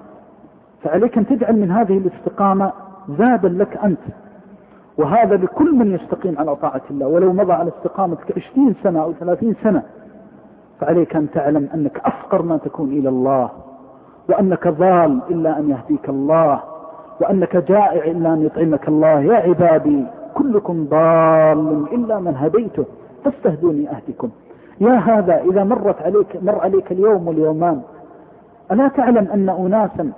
فعليك أن تجعل من هذه الاستقامة زادا لك أنت، وهذا لكل من يستقيم على طاعة الله، ولو مضى على استقامتك 20 سنة أو 30 سنة فعليك أن تعلم أنك أفقر ما تكون إلى الله، وأنك ضال إلا أن يهديك الله، وأنك جائع إلا أن يطعمك الله. يا عبادي كلكم ضال إلا من هديته فاستهدوني أهدكم. يا هذا إذا مر عليك اليوم واليومان، ألا تعلم أن أناسا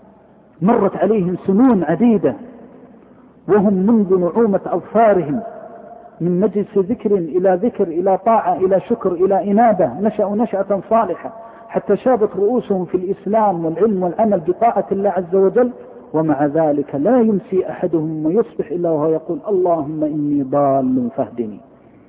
مرت عليهم سنون عديدة وهم منذ نعومة أظفارهم من مجلس ذكر إلى ذكر إلى طاعة إلى شكر إلى إنابة نشأوا نشأة صالحة حتى شابت رؤوسهم في الإسلام والعلم والعمل بطاعة الله عز وجل، ومع ذلك لا يمسي أحدهم ويصبح إلا وهو يقول اللهم إني ضال فاهدني.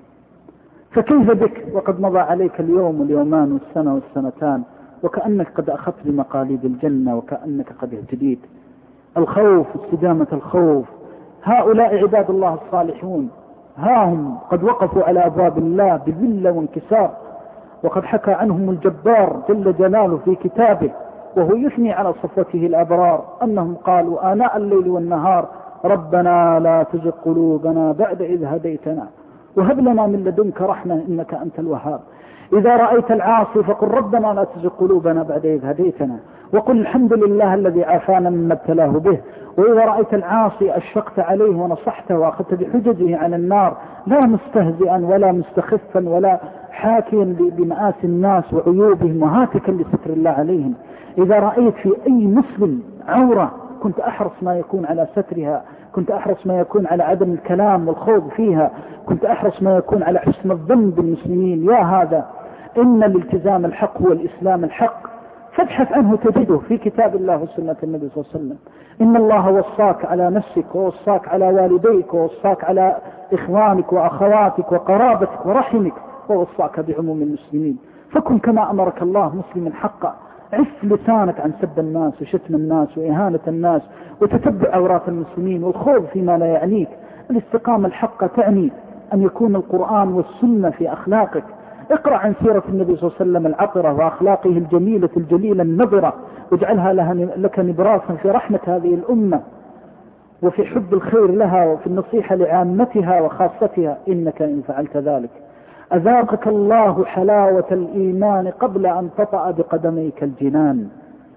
فكيف بك وقد مضى عليك اليوم واليومان والسنة والسنتان وكأنك قد أخذت بمقاليد الجنة وكأنك قد اهتديت. الخوف، استدامة الخوف. هؤلاء عباد الله الصالحون ها هم قد وقفوا على أبواب الله بذلة وانكسار، وقد حكى عنهم الجبار جل جلاله في كتابه وهو يثني على صفوته الأبرار أنهم قالوا آناء الليل والنهار ربنا لا تزغ قلوبنا بعد إذ هديتنا وهب لنا من لدنك رحمة إنك أنت الوهاب. إذا رأيت العاصي فقل ربنا لا تزغ قلوبنا بعد إذ هديتنا وقل الحمد لله الذي عافانا مما ابتلاه به. وإذا رأيت العاصي أشفقت عليه ونصحته وأخذت بحججه عن النار، لا مستهزئا ولا مستخفا ولا حاكيا بمآسي الناس وعيوبهم وهاتكا لستر الله عليهم. إذا رأيت في أي مسلم عورة كنت أحرص ما يكون على سترها، كنت أحرص ما يكون على عدم الكلام والخوض فيها، كنت أحرص ما يكون على حسن الظن بالمسلمين. يا هذا إن الالتزام الحق هو الإسلام الحق، فابحث عنه تجده في كتاب الله وسنة النبي صلى الله عليه وسلم. إن الله وصاك على نفسك ووصاك على والديك ووصاك على إخوانك وأخواتك وقرابتك ورحمك ووصاك بعموم المسلمين، فكن كما أمرك الله مسلما حقا. عف لسانك عن سب الناس وشتم الناس وإهانة الناس وتتبع عورات المسلمين والخوض فيما لا يعنيك. الاستقامة الحقة تعني أن يكون القرآن والسنة في أخلاقك. اقرأ عن سيرة النبي صلى الله عليه وسلم العطرة وأخلاقه الجميلة الجليلة النظرة، واجعلها لك نبراسا في رحمة هذه الأمة وفي حب الخير لها وفي النصيحة لعامتها وخاصتها. إنك إن فعلت ذلك أذاقك الله حلاوة الإيمان قبل أن تطأ بقدميك الجنان.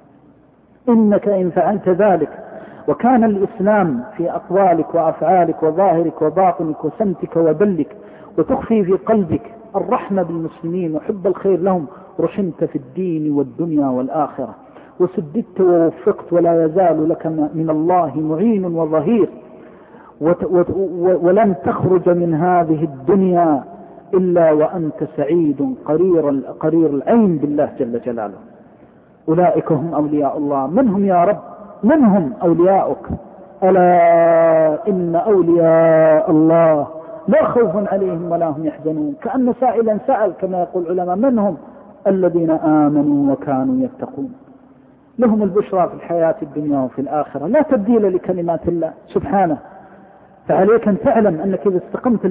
إنك إن فعلت ذلك وكان الإسلام في أقوالك وأفعالك وظاهرك وباطنك وسمتك وبلك، وتخفي في قلبك الرحمة بالمسلمين وحب الخير لهم رحمت في الدين والدنيا والآخرة، وسددت ووفقت، ولا يزال لك من الله معين وظهير، ولن تخرج من هذه الدنيا إلا وأنت سعيد قرير العين بالله جل جلاله. أولئك هم أولياء الله. من هم يا رب؟ من هم أولياؤك؟ ألا إن أولياء الله لا خوف عليهم ولا هم يحزنون. كأن سائلا سأل كما يقول العلماء: من هم؟ الذين آمنوا وكانوا يتقون، لهم البشرى في الحياة الدنيا وفي الآخرة، لا تبديل لكلمات الله سبحانه. فعليك أن تعلم أنك إذا استقمت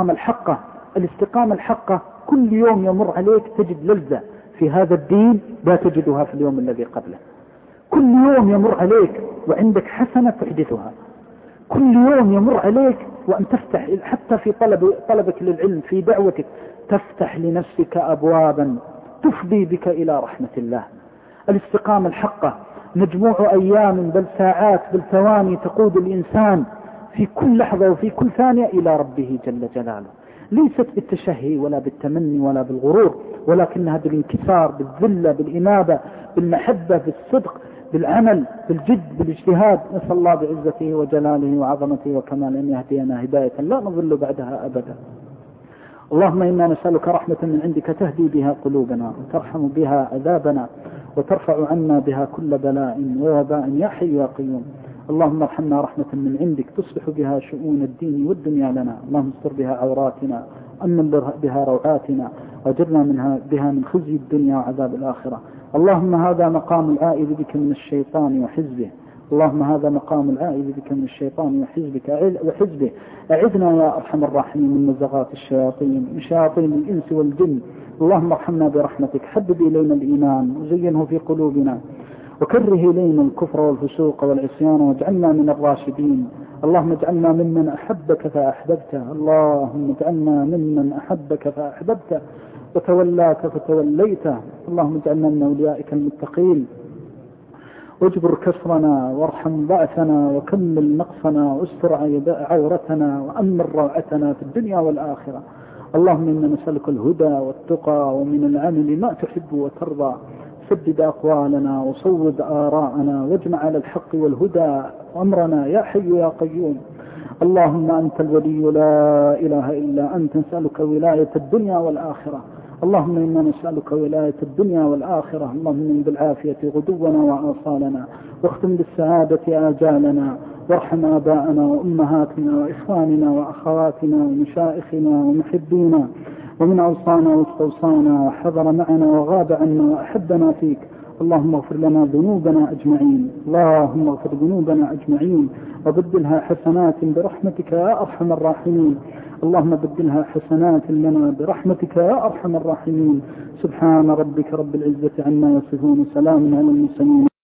الاستقامة الحقة كل يوم يمر عليك تجد لذة في هذا الدين لا تجدها في اليوم الذي قبله. كل يوم يمر عليك وعندك حسنة تحدثها، كل يوم يمر عليك وأن تفتح حتى في طلبك للعلم، في دعوتك، تفتح لنفسك أبوابا تفضي بك إلى رحمة الله. الاستقامة الحقة مجموع أيام بل ساعات بل ثواني تقود الإنسان في كل لحظة وفي كل ثانية إلى ربه جل جلاله، ليست بالتشهي ولا بالتمني ولا بالغرور، ولكنها بالانكسار، بالذلة، بالإنابة، بالمحبة، بالصدق، بالعمل، بالجد، بالاجتهاد. نسأل الله بعزته وجلاله وعظمته وكماله أن يهدينا هداية لا نضل بعدها أبدا. اللهم إنا نسألك رحمة من عندك تهدي بها قلوبنا وترحم بها عذابنا وترفع عنا بها كل بلاء ووباء يا حي يا قيوم. اللهم ارحمنا رحمة من عندك تصلح بها شؤون الدين والدنيا لنا. اللهم استر بها عوراتنا، أمن بها روعاتنا، وأجرنا بها من خزي الدنيا وعذاب الآخرة. اللهم هذا مقام العائذ بك من الشيطان وحزبه، اللهم هذا مقام العائذ بك من الشيطان وحزبه. أعذنا يا أرحم الراحمين من نزغات الشياطين، من شياطين الإنس والجن. اللهم ارحمنا برحمتك، حبب إلينا الإيمان وزينه في قلوبنا، وكره إلينا الكفر والفسوق والعصيان، واجعلنا من الراشدين. اللهم اجعلنا ممن أحبك فأحببته، اللهم اجعلنا ممن أحبك فأحببته وتولاك فتوليته. اللهم اجعلنا من أوليائك المتقين، واجبر كسرنا وارحم ضعفنا وكمل نقصنا واستر عورتنا وأمن روعتنا في الدنيا والآخرة. اللهم إنا نسألك الهدى والتقى ومن العمل ما تحب وترضى. سدد أقوالنا وصوب آراءنا واجمع على الحق والهدى أمرنا يا حي يا قيوم. اللهم أنت الولي لا إله إلا أنت، نسألك ولاية الدنيا والآخرة. اللهم إنا نسألك ولاية الدنيا والآخرة. اللهم من بالعافية غدونا وآصالنا، واختم بالسعادة آجالنا، وارحم آباءنا وأمهاتنا وإخواننا وأخواتنا ومشائخنا ومحبينا، ومن أوصانا واستوصانا وحضر معنا وغاب عنا وأحبنا فيك. اللهم اغفر لنا ذنوبنا أجمعين، اللهم اغفر ذنوبنا أجمعين وبدلها حسنات برحمتك يا أرحم الراحمين. اللهم بدلها حسنات لنا برحمتك يا أرحم الراحمين. سبحان ربك رب العزة عما يصفون، سلام على المرسلين.